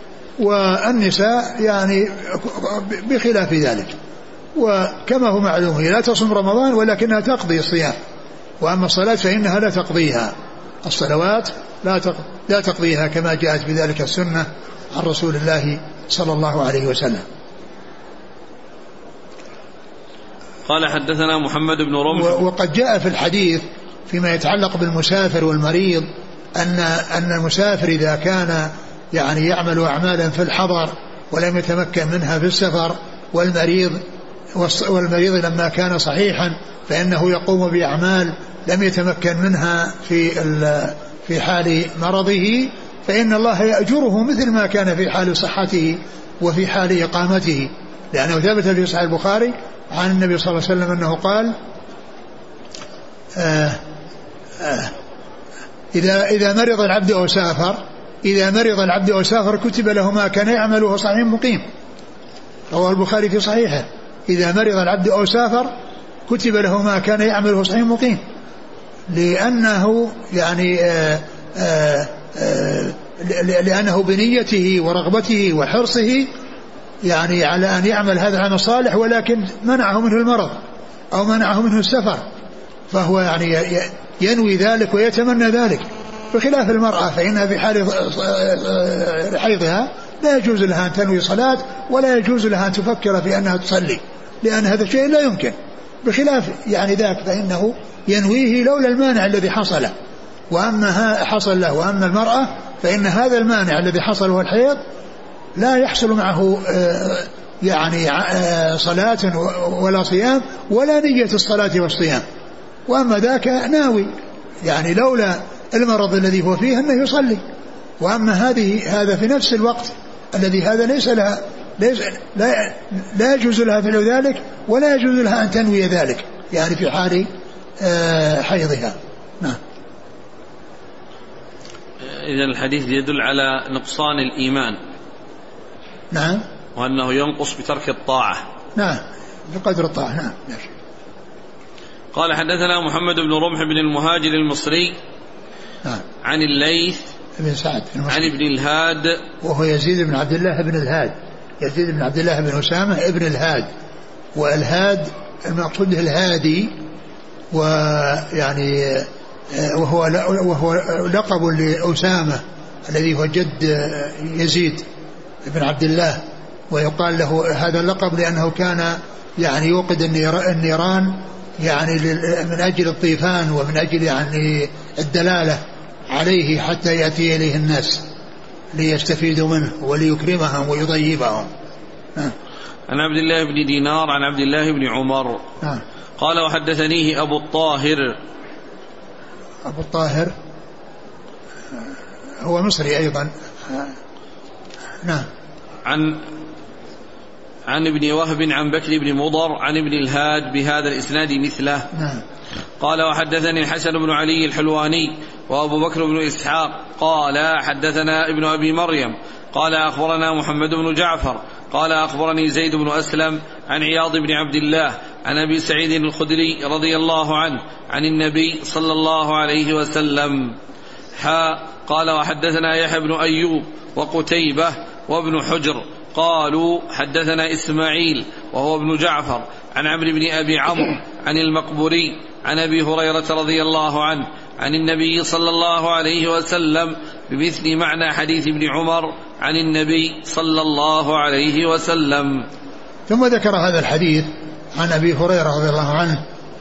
والنساء يعني بخلاف ذلك. وكما هو معلوم هي لا تصوم رمضان ولكنها تقضي الصيام، وأما الصلاة فإنها لا تقضيها، الصلوات لا تقضيها كما جاءت بذلك السنة عن رسول الله صلى الله عليه وسلم. قال حدثنا محمد بن رمح. وقد جاء في الحديث فيما يتعلق بالمسافر والمريض أن أن المسافر إذا كان يعني يعمل أعمالا في الحضر ولم يتمكن منها في السفر، والمريض والمريض لما كان صحيحا فإنه يقوم بأعمال لم يتمكن منها في في حال مرضه، فإن الله يأجره مثل ما كان في حال صحته وفي حال إقامته، لأنه ثبت في صحيح البخاري عن النبي صلى الله عليه وسلم أنه قال آه آه إذا إذا مرض العبد أو سافر إذا مرض العبد أو سافر كتب له ما كان يعمل وهو صحيح مقيم. رواه البخاري في صحيحه: إذا مرض العبد أو سافر كتب له ما كان يعمل وهو صحيح مقيم، لأنه يعني آآ آآ آآ لأنه بنيته ورغبته وحرصه يعني على أن يعمل هذا العمل الصالح، ولكن منعه منه المرض أو منعه منه السفر، فهو يعني ينوي ذلك ويتمنى ذلك، بخلاف المرأة فإنها في حال حيضها لا يجوز لها أن تنوي صلاة ولا يجوز لها أن تفكر في أنها تصلي، لأن هذا الشيء لا يمكن، بخلاف يعني ذاك فإنه ينويه لولا المانع الذي حصل وأما حصل له. وأما المرأة فإن هذا المانع الذي حصل هو الحيض لا يحصل معه يعني صلاة ولا صيام ولا نية الصلاة والصيام، وأما ذاك ناوي يعني لولا المرض الذي هو فيه أنه يصلي. وأما هذه هذا في نفس الوقت الذي هذا ليس لها ليس لا, لا يجوز لها فعل ذلك ولا يجوز لها أن تنوي ذلك يعني في حال حيضها. نعم. إذن الحديث يدل على نقصان الإيمان. نعم. وأنه ينقص بترك الطاعة. نعم بقدر الطاعة. نعم. قال حدثنا محمد بن رمح بن المهاجر المصري. نعم. عن الليث بن سعد عن ابن الهاد وهو يزيد بن عبد الله بن الهاد، يزيد بن عبد الله بن أسامة ابن الهاد، والهاد المقصود الهادي، ويعني وهو وهو لقب لأسامة الذي هو جد يزيد بن عبد الله، ويقال له هذا اللقب لأنه كان يعني يوقد النيران يعني من أجل الطيفان ومن أجل يعني الدلالة عليه حتى يأتي إليه الناس ليستفيدوا منه وليكرمهم ويضيبهم. عن عبد الله بن دينار عن عبد الله بن عمر قال وحدثنيه أبو الطاهر. أبو الطاهر هو مصري أيضا. نعم. عن عن ابن وهب عن بكر بن مضر عن ابن الهاد بهذا الإسناد مثله. نعم. قال وحدثني الحسن بن علي الحلواني وأبو بكر بن إسحاق قال حدثنا ابن أبي مريم قال أخبرنا محمد بن جعفر قال أخبرني زيد بن أسلم عن عياض بن عبد الله عن أبي سعيد الخدري رضي الله عنه عن النبي صلى الله عليه وسلم. حا قال وحدثنا يحيى بن أيوب وقتيبة وابن حجر قالوا حدثنا إسماعيل وهو ابن جعفر عن عمرو بن أبي عمرو عن المقبوري عن أبي هريرة رضي الله عنه عن النبي صلى الله عليه وسلم بمثل معنى حديث ابن عمر عن النبي صلى الله عليه وسلم. ثم ذكر هذا الحديث عن أبي هريرة رضي الله عنه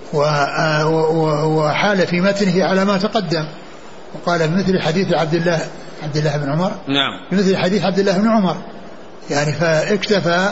وحال في متنه على ما تقدم، وقال بمثل حديث عبد الله عبد الله بن عمر. نعم. بمثل حديث عبد الله بن عمر يعني فاكتفى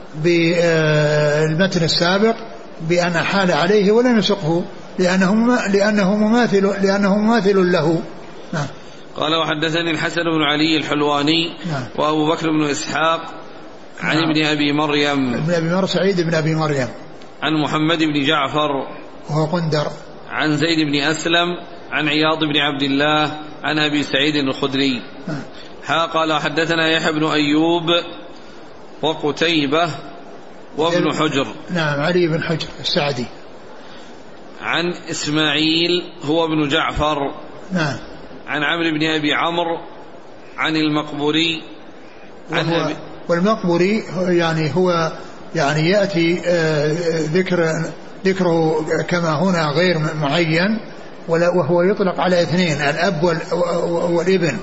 بالمتن السابق بأن حال عليه ولم يسقه لأنه لأنه مماثل لأنه مماثل له. نعم. قال وحدثني الحسن بن علي الحلواني. نعم. وأبو بكر بن إسحاق عن نعم. ابن أبي مريم ابن أبي مريم سعيد بن أبي مريم عن محمد بن جعفر وهو قندر عن زيد بن أسلم عن عياض بن عبد الله عن أبي سعيد الخدري. نعم. ها قال حدثنا يحيى بن أيوب وقتيبة وابن حجر. نعم علي بن حجر السعدي. عن إسماعيل هو ابن جعفر. نعم. عن عمرو بن أبي عمرو عن المقبوري عن أبي والمقبوري يعني هو يعني يأتي ذكر ذكره كما هنا غير معين، وهو يطلق على اثنين الأب والابن،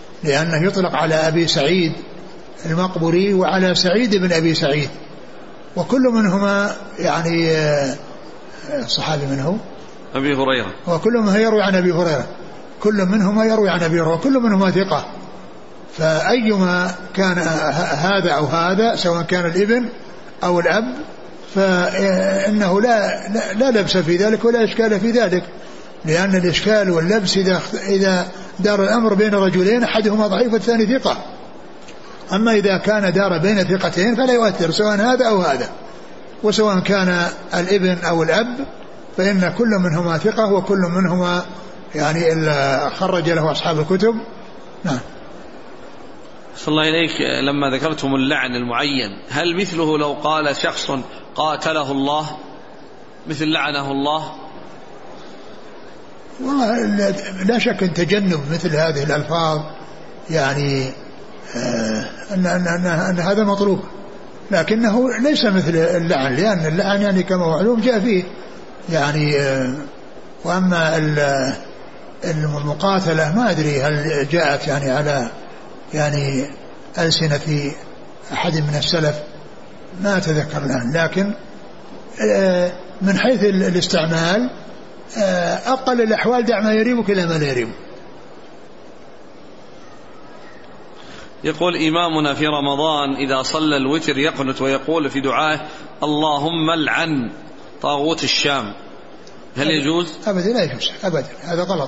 لأنه يطلق على أبي سعيد المقبوري وعلى سعيد بن أبي سعيد، وكل منهما يعني الصحابي منه أبي هريرة، وكل منهما يروي عن أبي هريرة، كل منهما يروي عن أبي هريرة، وكل منهما ثقة. فأيما كان هذا أو هذا سواء كان الابن أو الأب فإنه لا, لا, لا لبس في ذلك ولا إشكال في ذلك، لأن الإشكال واللبس إذا, إذا دار الأمر بين رجلين أحدهما ضعيف والثاني ثقة. أما إذا كان دار بين ثقتين فلا يؤثر سواء هذا أو هذا، وسواء كان الابن أو الأب فإن كل منهما ثقة وكل منهما يعني خرج له أصحاب الكتب. نعم. صلى الله إليك، لما ذكرتم اللعن المعين هل مثله لو قال شخص قاتله الله مثل لعنه الله؟ والله لا شك أن تجنب مثل هذه الألفاظ يعني آه أن, أن, أن, أن هذا مطلوب، لكنه ليس مثل اللعن، لأن اللعن يعني كما معلوم جاء فيه يعني آه وأما المقاتلة ما أدري هل جاءت يعني على يعني ألسنة أحد من السلف ما أتذكر الآن، لكن آه من حيث الاستعمال آه أقل الأحوال دع ما يريبك إلى ما لا يريبك. يقول إمامنا في رمضان إذا صلى الوتر يقنت ويقول في دعائه اللهم العن طاغوت الشام، هل يجوز؟ أبدا لا يجوز أبدا، هذا غلط.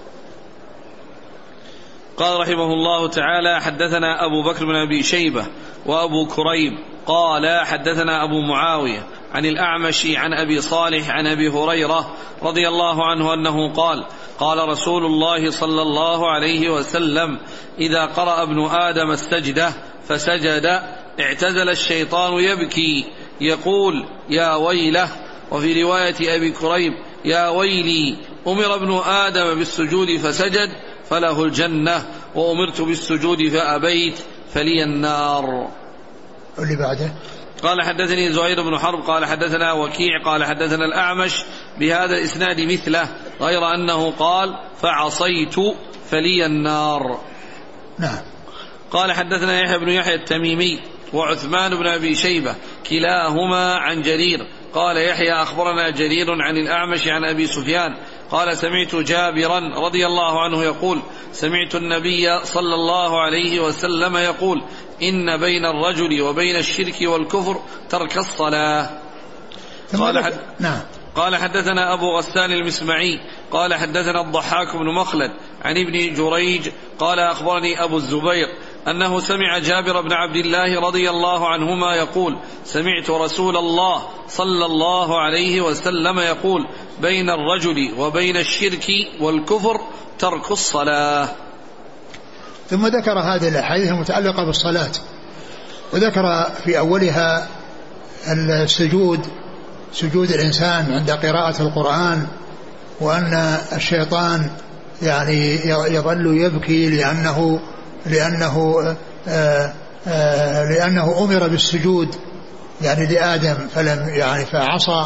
قال رحمه الله تعالى حدثنا أبو بكر بن أبي شيبة وأبو كريب قال حدثنا أبو معاوية عن الأعمش عن أبي صالح عن أبي هريرة رضي الله عنه أنه قال قال رسول الله صلى الله عليه وسلم إذا قرأ ابن آدم السجدة فسجد اعتزل الشيطان يبكي يقول يا ويله. وفي رواية أبي كريب يا ويلي أمر ابن آدم بالسجود فسجد فله الجنة وأمرت بالسجود فأبيت فلي النار. اللي بعده قال حدثني زهير بن حرب قال حدثنا وكيع قال حدثنا الأعمش بهذا الإسناد مثله غير أنه قال فعصيت فلي النار. نعم. قال حدثنا يحيى بن يحيى التميمي وعثمان بن أبي شيبة كلاهما عن جرير قال يحيى أخبرنا جرير عن الأعمش عن أبي سفيان قال سمعت جابرا رضي الله عنه يقول سمعت النبي صلى الله عليه وسلم يقول إن بين الرجل وبين الشرك والكفر ترك الصلاة. قال, حد... نعم. قال حدثنا أبو غسان المسمعي قال حدثنا الضحاك بن مخلد عن ابن جريج قال أخبرني أبو الزبير أنه سمع جابر بن عبد الله رضي الله عنهما يقول سمعت رسول الله صلى الله عليه وسلم يقول بين الرجل وبين الشرك والكفر ترك الصلاة. ثم ذكر هذه الأحاديث المتعلقة بالصلاة، وذكر في أولها السجود سجود الإنسان عند قراءة القرآن، وأن الشيطان يعني يظل يبكي لأنه لأنه آآ آآ لأنه أمر بالسجود يعني لآدم فلم يعني فعصى،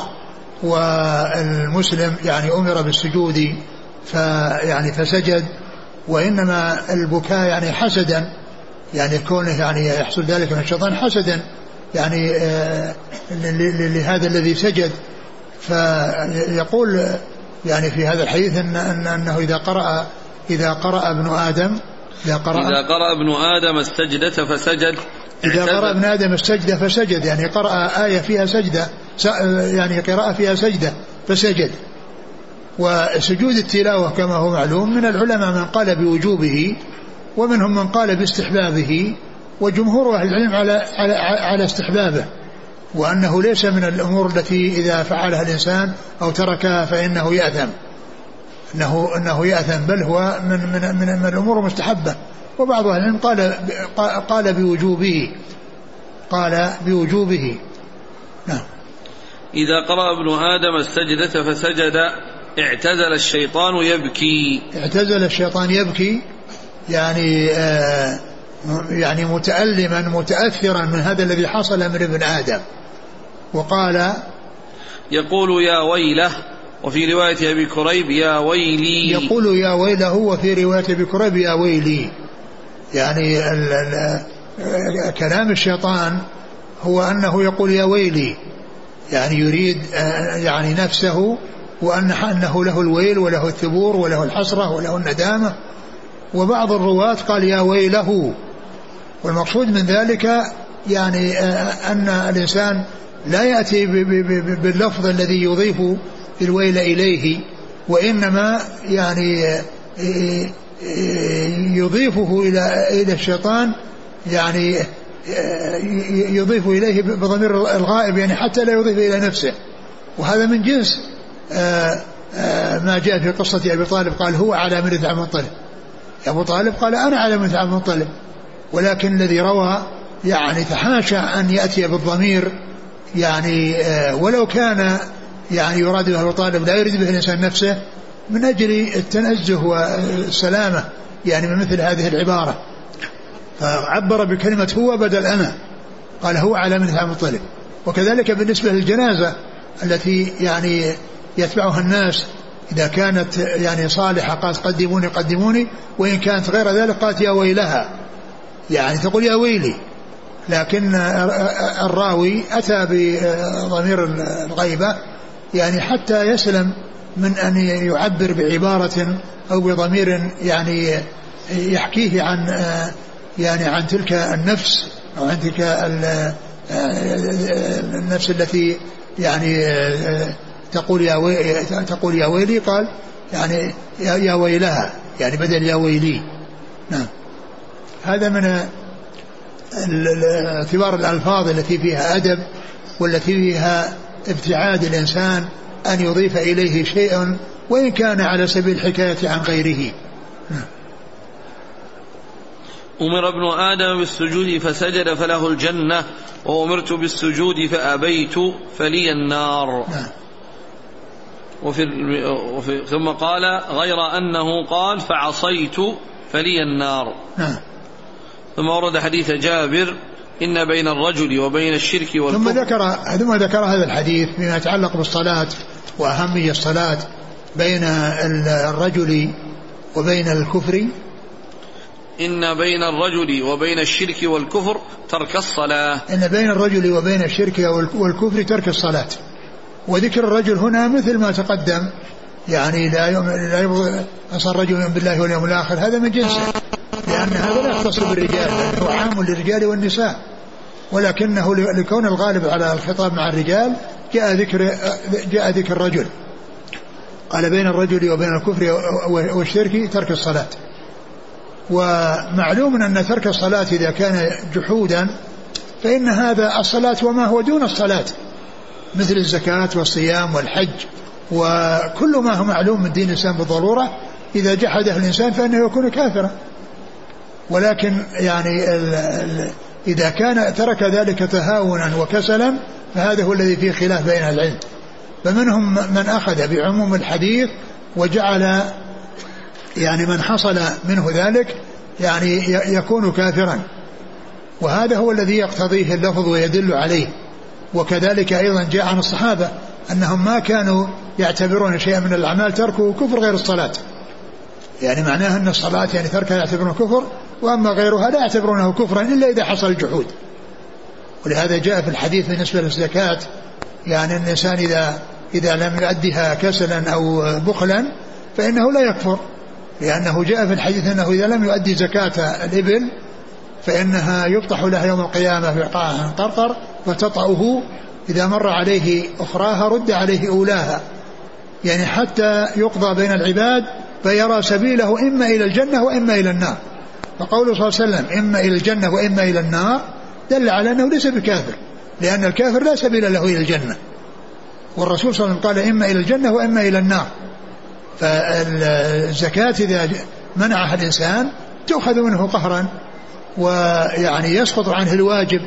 والمسلم يعني أمر بالسجود فيعني فسجد، وإنما البكاء يعني حسدا يعني كونه يعني يحصل ذلك من الشيطان حسدا يعني لهذا الذي سجد. فيقول يعني في هذا الحديث إن أنه إذا قرأ إذا قرأ ابن آدم إذا قرأ, إذا قرأ ابن آدم السجدة فسجد إذا قرأ ابن آدم السجدة فسجد يعني قرأ آية فيها سجدة يعني قراءة فيها سجدة فسجد. وسجود التلاوة كما هو معلوم من العلماء من قال بوجوبه ومنهم من قال باستحبابه، وجمهور أهل العلم على على على استحبابه، وأنه ليس من الأمور التي إذا فعلها الإنسان أو تركها فإنه يأثم، إنه إنه يأثم، بل هو من من من, من الأمور المستحبة. وبعض أهل العلم قال قال بوجوبه قال بوجوبه. نعم. إذا قرأ ابن آدم السجدة فسجد اعتزل الشيطان يبكي. اعتزل الشيطان يبكي يعني آه يعني متألما متأثرا من هذا الذي حصل من ابن آدم. وقال يقول يا ويله، وفي رواية أبي كريب يا ويلي. يقول يا ويله، وفي رواية أبي كريب يا ويلي. يعني ال ال كلام الشيطان هو أنه يقول يا ويلي، يعني يريد يعني نفسه، وأن أنه له الويل وله الثبور وله الحسرة وله الندامة. وبعض الرواة قال يا ويله، والمقصود من ذلك يعني أن الإنسان لا يأتي باللفظ الذي يضيف الويل إليه، وإنما يعني يضيفه إلى إلى الشيطان، يعني يضيف إليه بضمير الغائب، يعني حتى لا يضيف إلى نفسه. وهذا من جنس ما جاء في قصة أبي طالب، قال هو على مرث عبد المطلب. أبو طالب قال أنا على مرث عبد المطلب، ولكن الذي روى يعني تحاشى أن يأتي بالضمير، يعني ولو كان يعني يراد به أبو طالب لا يريد به الإنسان نفسه، من أجل التنزه والسلامة يعني من مثل هذه العبارة، فعبر بكلمة هو بدل أنا، قال هو على مرث عبد المطلب. وكذلك بالنسبة للجنازة التي يعني يتبعها الناس، إذا كانت يعني صالحة قالت قدموني قدموني، وإن كانت غير ذلك قالت يا ويلها، يعني تقول يا ويلي. لكن الراوي أتى بضمير الغيبة يعني حتى يسلم من أن يعبر بعبارة أو بضمير يعني يحكيه عن يعني عن تلك النفس أو عن تلك النفس التي يعني تقول يا ويلي تقول يا ويلي، قال يعني يا ويلها، يعني بدل يا ويلي. نعم. هذا من اعتبار الألفاظ التي فيها أدب والتي فيها ابتعاد الإنسان أن يضيف إليه شيئا وإن كان على سبيل الحكاية عن غيره. نعم. أمر ابن آدم بالسجود فسجد فله الجنة، وأمرت بالسجود فأبيت فلي النار. نعم. وفي وفي ثم قال غير أنه قال فعصيت فلي النار. نعم. ثم ورد حديث جابر إن بين الرجل وبين الشرك والكفر. ثم ذكر ثم ذكر هذا الحديث بما يتعلق بالصلاة وأهمية الصلاة بين الرجل وبين الكفر. إن بين الرجل وبين الشرك والكفر ترك الصلاة. إن بين الرجل وبين الشرك والكفر ترك الصلاة. وذكر الرجل هنا مثل ما تقدم، يعني لا لا يصل الرجل يؤمن بالله واليوم الآخر، هذا من جنسه، لأن هذا لا يختص بالرجال، لأنه عام للرجال والنساء، ولكنه لكون الغالب على الخطاب مع الرجال جاء ذكر جاء ذكر الرجل. قال بين الرجل وبين الكفر والشرك ترك الصلاة. ومعلوم أن ترك الصلاة إذا كان جحودا فإن هذا الصلاة وما هو دون الصلاة مثل الزكاة والصيام والحج وكل ما هو معلوم من دين الإسلام بالضرورة، إذا جحده الإنسان فإنه يكون كافرا. ولكن يعني ال ال إذا كان ترك ذلك تهاونا وكسلا فهذا هو الذي فيه خلاف بين العلم. فمنهم من أخذ بعموم الحديث وجعل يعني من حصل منه ذلك يعني يكون كافرا، وهذا هو الذي يقتضيه اللفظ ويدل عليه. وكذلك أيضا جاء عن الصحابة أنهم ما كانوا يعتبرون شيئا من الأعمال تركه كفر غير الصلاة، يعني معناها أن الصلاة يعني تركها يعتبرونه كفر، وأما غيرها لا يعتبرونه كفرا إلا إذا حصل الجحود. ولهذا جاء في الحديث بالنسبة للزكاة يعني الإنسان إذا إذا لم يؤديها كسلا أو بخلا فإنه لا يكفر، لأنه جاء في الحديث أنه إذا لم يؤدي زكاة الإبل فإنها يفتح لها يوم القيامة في قاعها قرقر فتطأه، إذا مر عليه أخراها رد عليه أولاها، يعني حتى يقضى بين العباد فيرى سبيله إما إلى الجنة وإما إلى النار. فقوله صلى الله عليه وسلم إما إلى الجنة وإما إلى النار دل على أنه ليس بكافر، لأن الكافر لا سبيل له إلى الجنة، والرسول صلى الله عليه وسلم قال إما إلى الجنة وإما إلى النار. فالزكاة إذا منعها الإنسان تأخذ منه قهرا ويعني يسقط عنه الواجب.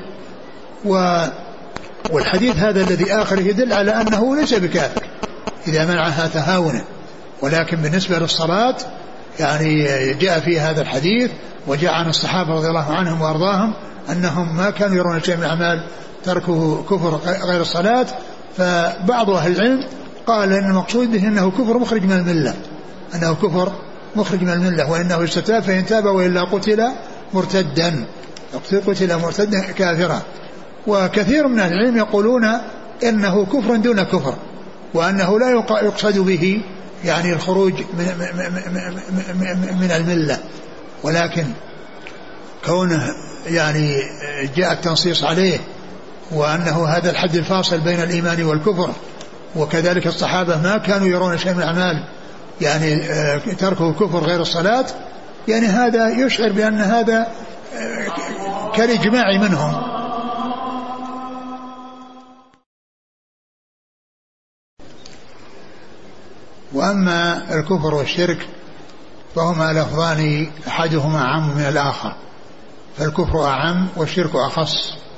والحديث هذا الذي آخره يدل على أنه ليس بكافر إذا منعها تهاونا. ولكن بالنسبة للصلاة يعني جاء في هذا الحديث وجاء عن الصحابة رضي الله عنهم وأرضاهم أنهم ما كانوا يرون شيء من الأعمال تركه كفر غير الصلاة. فبعض أهل العلم قال أن المقصود به أنه كفر مخرج من الملة، أنه كفر مخرج من الملة، وإنه استتاب فإن تاب وإلا قتل مرتدا، قتل مرتدا كافرا. وكثير من أهل العلم يقولون إنه كفر دون كفر، وأنه لا يقصد به يعني الخروج من, من الملة، ولكن كونه يعني جاء التنصيص عليه وأنه هذا الحد الفاصل بين الإيمان والكفر، وكذلك الصحابة ما كانوا يرون شيء من الأعمال يعني تركه كفر غير الصلاة، يعني هذا يشعر بأن هذا كالإجماع منهم. وأما الكفر والشرك فهما لفظان أحدهما أعم من الآخر، فالكفر أعم والشرك أخص،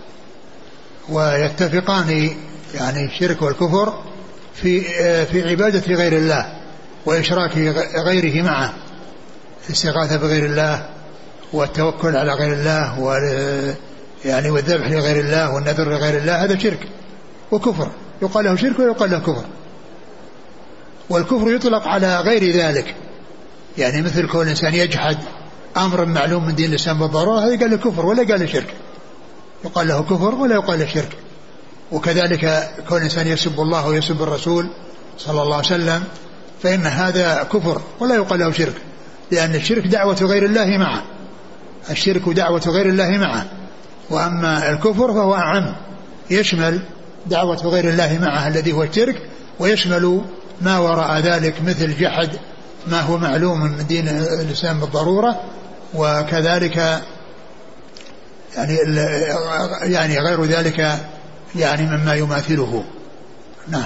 ويتفقان يعني الشرك والكفر في في عبادة غير الله وإشراك غيره معه، الاستغاثة بغير الله والتوكل على غير الله يعني والذبح لغير الله والنذر لغير الله، هذا شرك وكفر، يقال له شرك ويقال له كفر. والكفر يطلق على غير ذلك، يعني مثل كون الإنسان يجحد أمر معلوم من دين الإسلام بالضرورة، هذا قال له كفر ولا قال له شرك، يقال له كفر ولا يقال له شرك. وكذلك كون الإنسان يسب الله ويسب الرسول صلى الله عليه وسلم فإن هذا كفر ولا يقال له شرك، لأن الشرك دعوة غير الله معه، الشرك دعوة غير الله معه. وأما الكفر فهو أعم، يشمل دعوة غير الله معه الذي هو الشرك، ويشمل ما وراء ذلك مثل جحد ما هو معلوم من دين الإسلام بالضرورة، وكذلك يعني يعني غير ذلك يعني مما يماثله. نعم.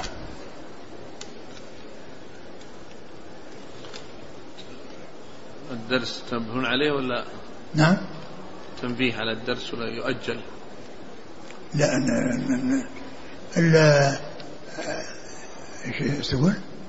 الدرس تنبهون عليه ولا؟ نعم. تنبيه على الدرس ولا يؤجل؟ لا لا ايش تقول؟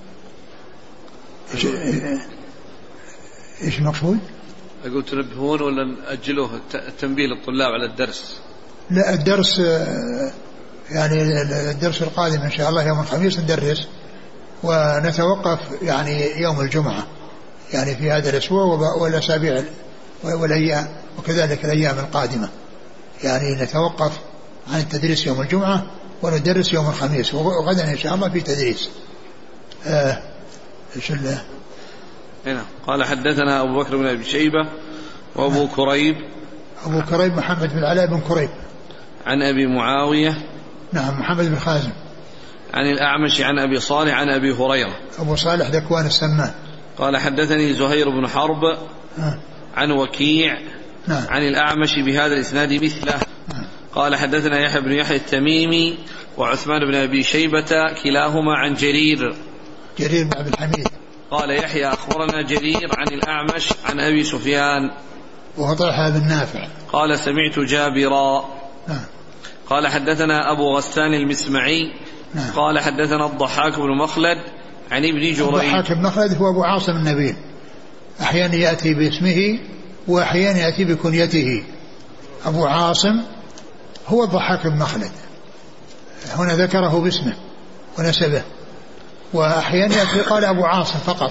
ايش ايش المقصود؟ اقول تنبهون ولا نأجلوه التنبيه للطلاب على الدرس؟ لا الدرس يعني الدرس القادم ان شاء الله يوم الخميس ندرس، ونتوقف يعني يوم الجمعة يعني في هذا الاسبوع والاسابيع والايام، وكذلك الايام القادمة يعني نتوقف عن التدريس يوم الجمعة وندرس يوم الخميس، وغدا ان شاء الله في تدريس. آه ايش الله هنا قال حدثنا ابو بكر بن ابي شيبة وابو كريب. ابو كريب محمد بن العلاء بن كريب عن ابي معاوية نعم محمد بن خازم عن الأعمش عن أبي صالح عن أبي هريرة أبو صالح ذكوان السمان قال حدثني زهير بن حرب آه. عن وكيع نعم. عن الأعمش بهذا الإسناد مثله. آه. قال حدثنا يحيى بن يحيى التميمي وعثمان بن أبي شيبة كلاهما عن جرير جرير بن عبد الحميد. قال يحيى أخبرنا جرير عن الأعمش عن أبي سفيان وهو طلحة بن نافع قال سمعت جابرا. آه. قال حدثنا أبو غسان المسمعي نعم. قال حدثنا الضحاك بن مخلد عن ابن جريج. الضحاك بن مخلد هو أبو عاصم النبيل، أحيانا يأتي باسمه وأحيانا يأتي بكنيته. أبو عاصم هو الضحاك بن مخلد، هنا ذكره باسمه ونسبه، وأحيانا يأتي قال أبو عاصم فقط.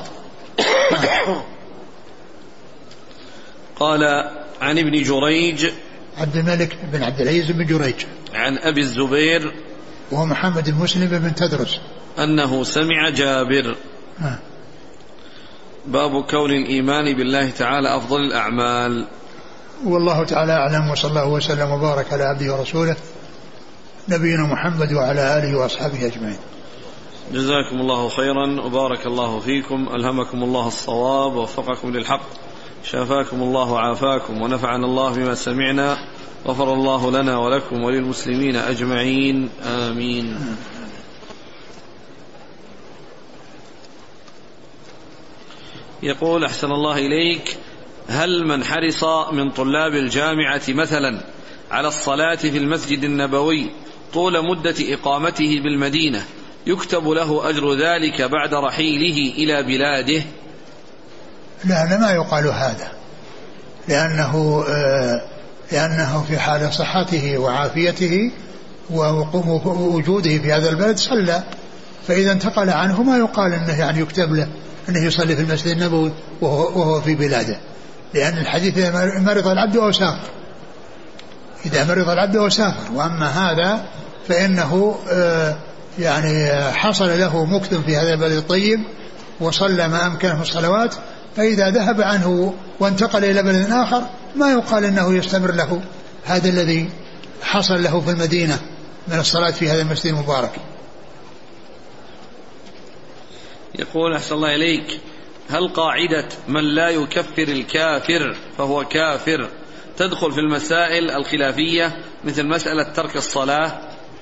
قال عن ابن جريج عبد الملك بن عبد العزيز بن جريج عن أبي الزبير وهو محمد المسلم بن تدرس أنه سمع جابر. آه. باب كون الإيمان بالله تعالى أفضل الأعمال. والله تعالى أعلم، وصلى الله وسلم وبارك على عبده ورسوله نبينا محمد وعلى آله وأصحابه أجمعين. جزاكم الله خيرا وبارك الله فيكم، ألهمكم الله الصواب ووفقكم للحق، شافاكم الله وعافاكم، ونفعنا الله بما سمعنا، غفر الله لنا ولكم وللمسلمين أجمعين، آمين. يقول أحسن الله إليك، هل من حرص من طلاب الجامعة مثلا على الصلاة في المسجد النبوي طول مدة إقامته بالمدينة يكتب له أجر ذلك بعد رحيله إلى بلاده؟ لا لا ما يقال هذا، لأنه لأنه في حال صحته وعافيته ووجوده في هذا البلد صلى، فإذا انتقل عنه ما يقال أنه يعني يكتب له أنه يصلي في المسجد النبوي وهو, وهو في بلاده، لأن الحديث مرض العبد أو سافر، إذا مرض العبد وسافر. وأما هذا فإنه يعني حصل له مكث في هذا البلد الطيب وصلى ما أمكنه الصلوات، فإذا ذهب عنه وانتقل إلى بلد آخر ما يقال أنه يستمر له هذا الذي حصل له في المدينة من الصلاة في هذا المسجد المبارك. يقول أحسن الله إليك: هل قاعدة من لا يكفر الكافر فهو كافر تدخل في المسائل الخلافية مثل مسألة ترك الصلاة؟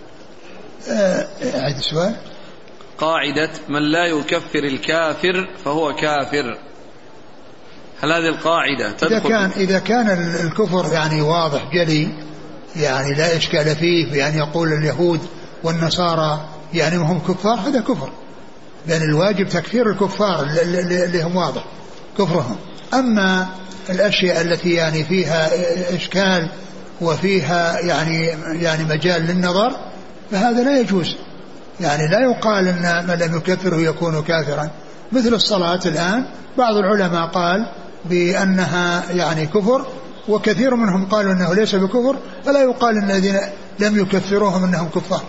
أعد السؤال. قاعدة من لا يكفر الكافر فهو كافر، هل هذه القاعدة تدخل؟ إذا كان, إذا كان الكفر يعني واضح جلي يعني لا إشكال فيه، يعني يقول اليهود والنصارى يعني هم كفار، هذا كفر، لأن الواجب تكفير الكفار اللي هم واضح كفرهم. أما الأشياء التي يعني فيها إشكال وفيها يعني يعني مجال للنظر فهذا لا يجوز، يعني لا يقال أن من لم يكفره يكون كافرا. مثل الصلاة الآن بعض العلماء قال بأنها يعني كفر، وكثير منهم قالوا أنه ليس بكفر، فلا يقال أن الذين لم يكفروهم أنهم كفار.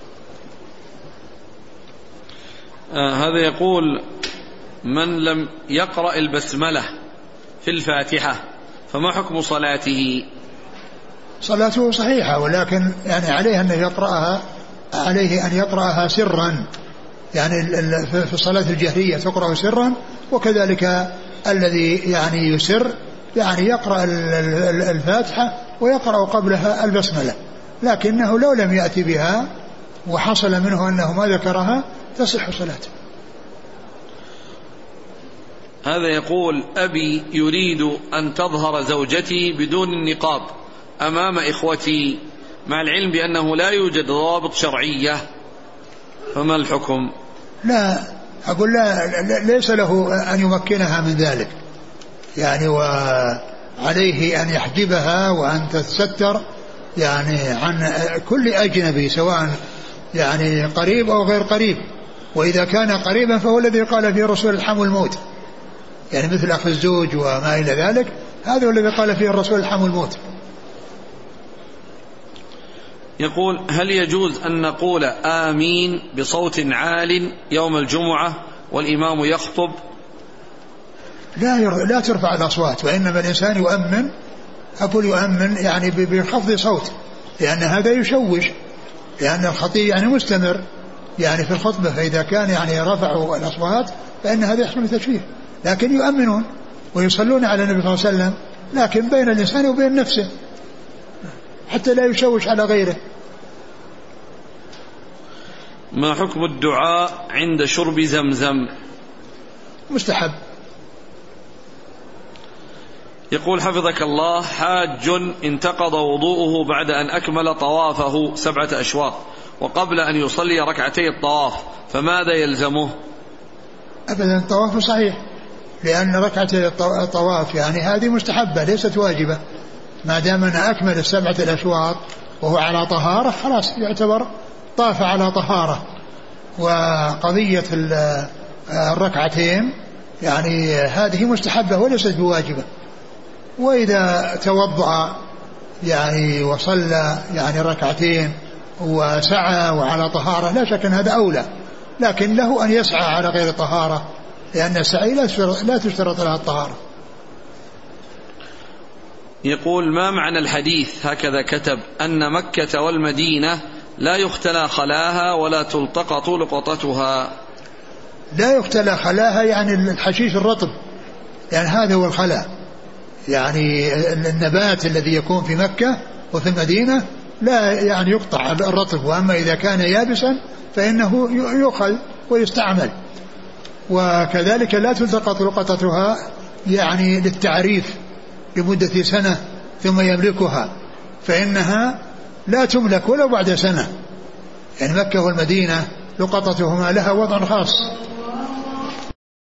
آه هذا يقول: من لم يقرأ البسملة في الفاتحة فما حكم صلاته؟ صلاته صحيحة، ولكن يعني عليه أن يقرأها عليه أن يقرأها سرا، يعني في الصلاة الجهرية تقرأ سرا، وكذلك الذي يعني يسر يعني يقرأ الفاتحة ويقرأ قبلها البسملة، لكنه لو لم يأتي بها وحصل منه أنه ما ذكرها تصح صلاته. هذا يقول: أبي يريد أن تظهر زوجتي بدون النقاب أمام إخوتي، مع العلم بأنه لا يوجد ضوابط شرعية، فما الحكم؟ لا أقول لا، ليس له أن يمكنها من ذلك، يعني وعليه أن يحجبها وأن تتستر يعني عن كل أجنبي سواء يعني قريب أو غير قريب. وإذا كان قريبا فهو الذي قال فيه الرسول الحم الموت، يعني مثل أخ الزوج وما إلى ذلك، هذا هو الذي قال فيه الرسول الحم الموت. يقول: هل يجوز أن نقول آمين بصوت عال يوم الجمعة والإمام يخطب؟ لا لا ترفع الأصوات، وإنما الإنسان يؤمن، أقول يؤمن يعني بخفض صوت، لأن هذا يشوش، لأن الخطيب يعني مستمر يعني في الخطبة، فإذا كان يعني رفعوا الأصوات فإن هذا يحصل تشويه. لكن يؤمنون ويصلون على النبي صلى الله عليه وسلم، لكن بين الإنسان وبين نفسه حتى لا يشوش على غيره. ما حكم الدعاء عند شرب زمزم؟ مستحب. يقول حفظك الله: حاج انتقض وضوءه بعد أن أكمل طوافه سبعة أشواط وقبل أن يصلي ركعتي الطواف، فماذا يلزمه؟ أبدا الطواف صحيح، لأن ركعتي الطواف يعني هذه مستحبة ليست واجبة، ما دام أن أكمل السبعة الأشواط وهو على طهارة خلاص يعتبر طاف على طهارة. وقضية الركعتين يعني هذه مستحبة وليست بواجبة. وإذا توضأ يعني وصلى يعني ركعتين وسعى وعلى طهارة لا شك أن هذا أولى، لكن له أن يسعى على غير طهارة، لأن السعي لا تشترط لها الطهارة. يقول: ما معنى الحديث هكذا كتب أن مكة والمدينة لا يختلى خلاها ولا تلتقط لقطتها؟ لا يختلى خلاها يعني الحشيش الرطب، يعني هذا هو الخلا، يعني النبات الذي يكون في مكة وفي المدينة لا يعني يقطع الرطب، وأما إذا كان يابسا فإنه يؤخذ ويستعمل. وكذلك لا تلتقط لقطتها يعني للتعريف لمدة سنة ثم يملكها، فإنها لا تملك ولو بعد سنة، يعني مكة والمدينة لقطتهما لها وضع خاص.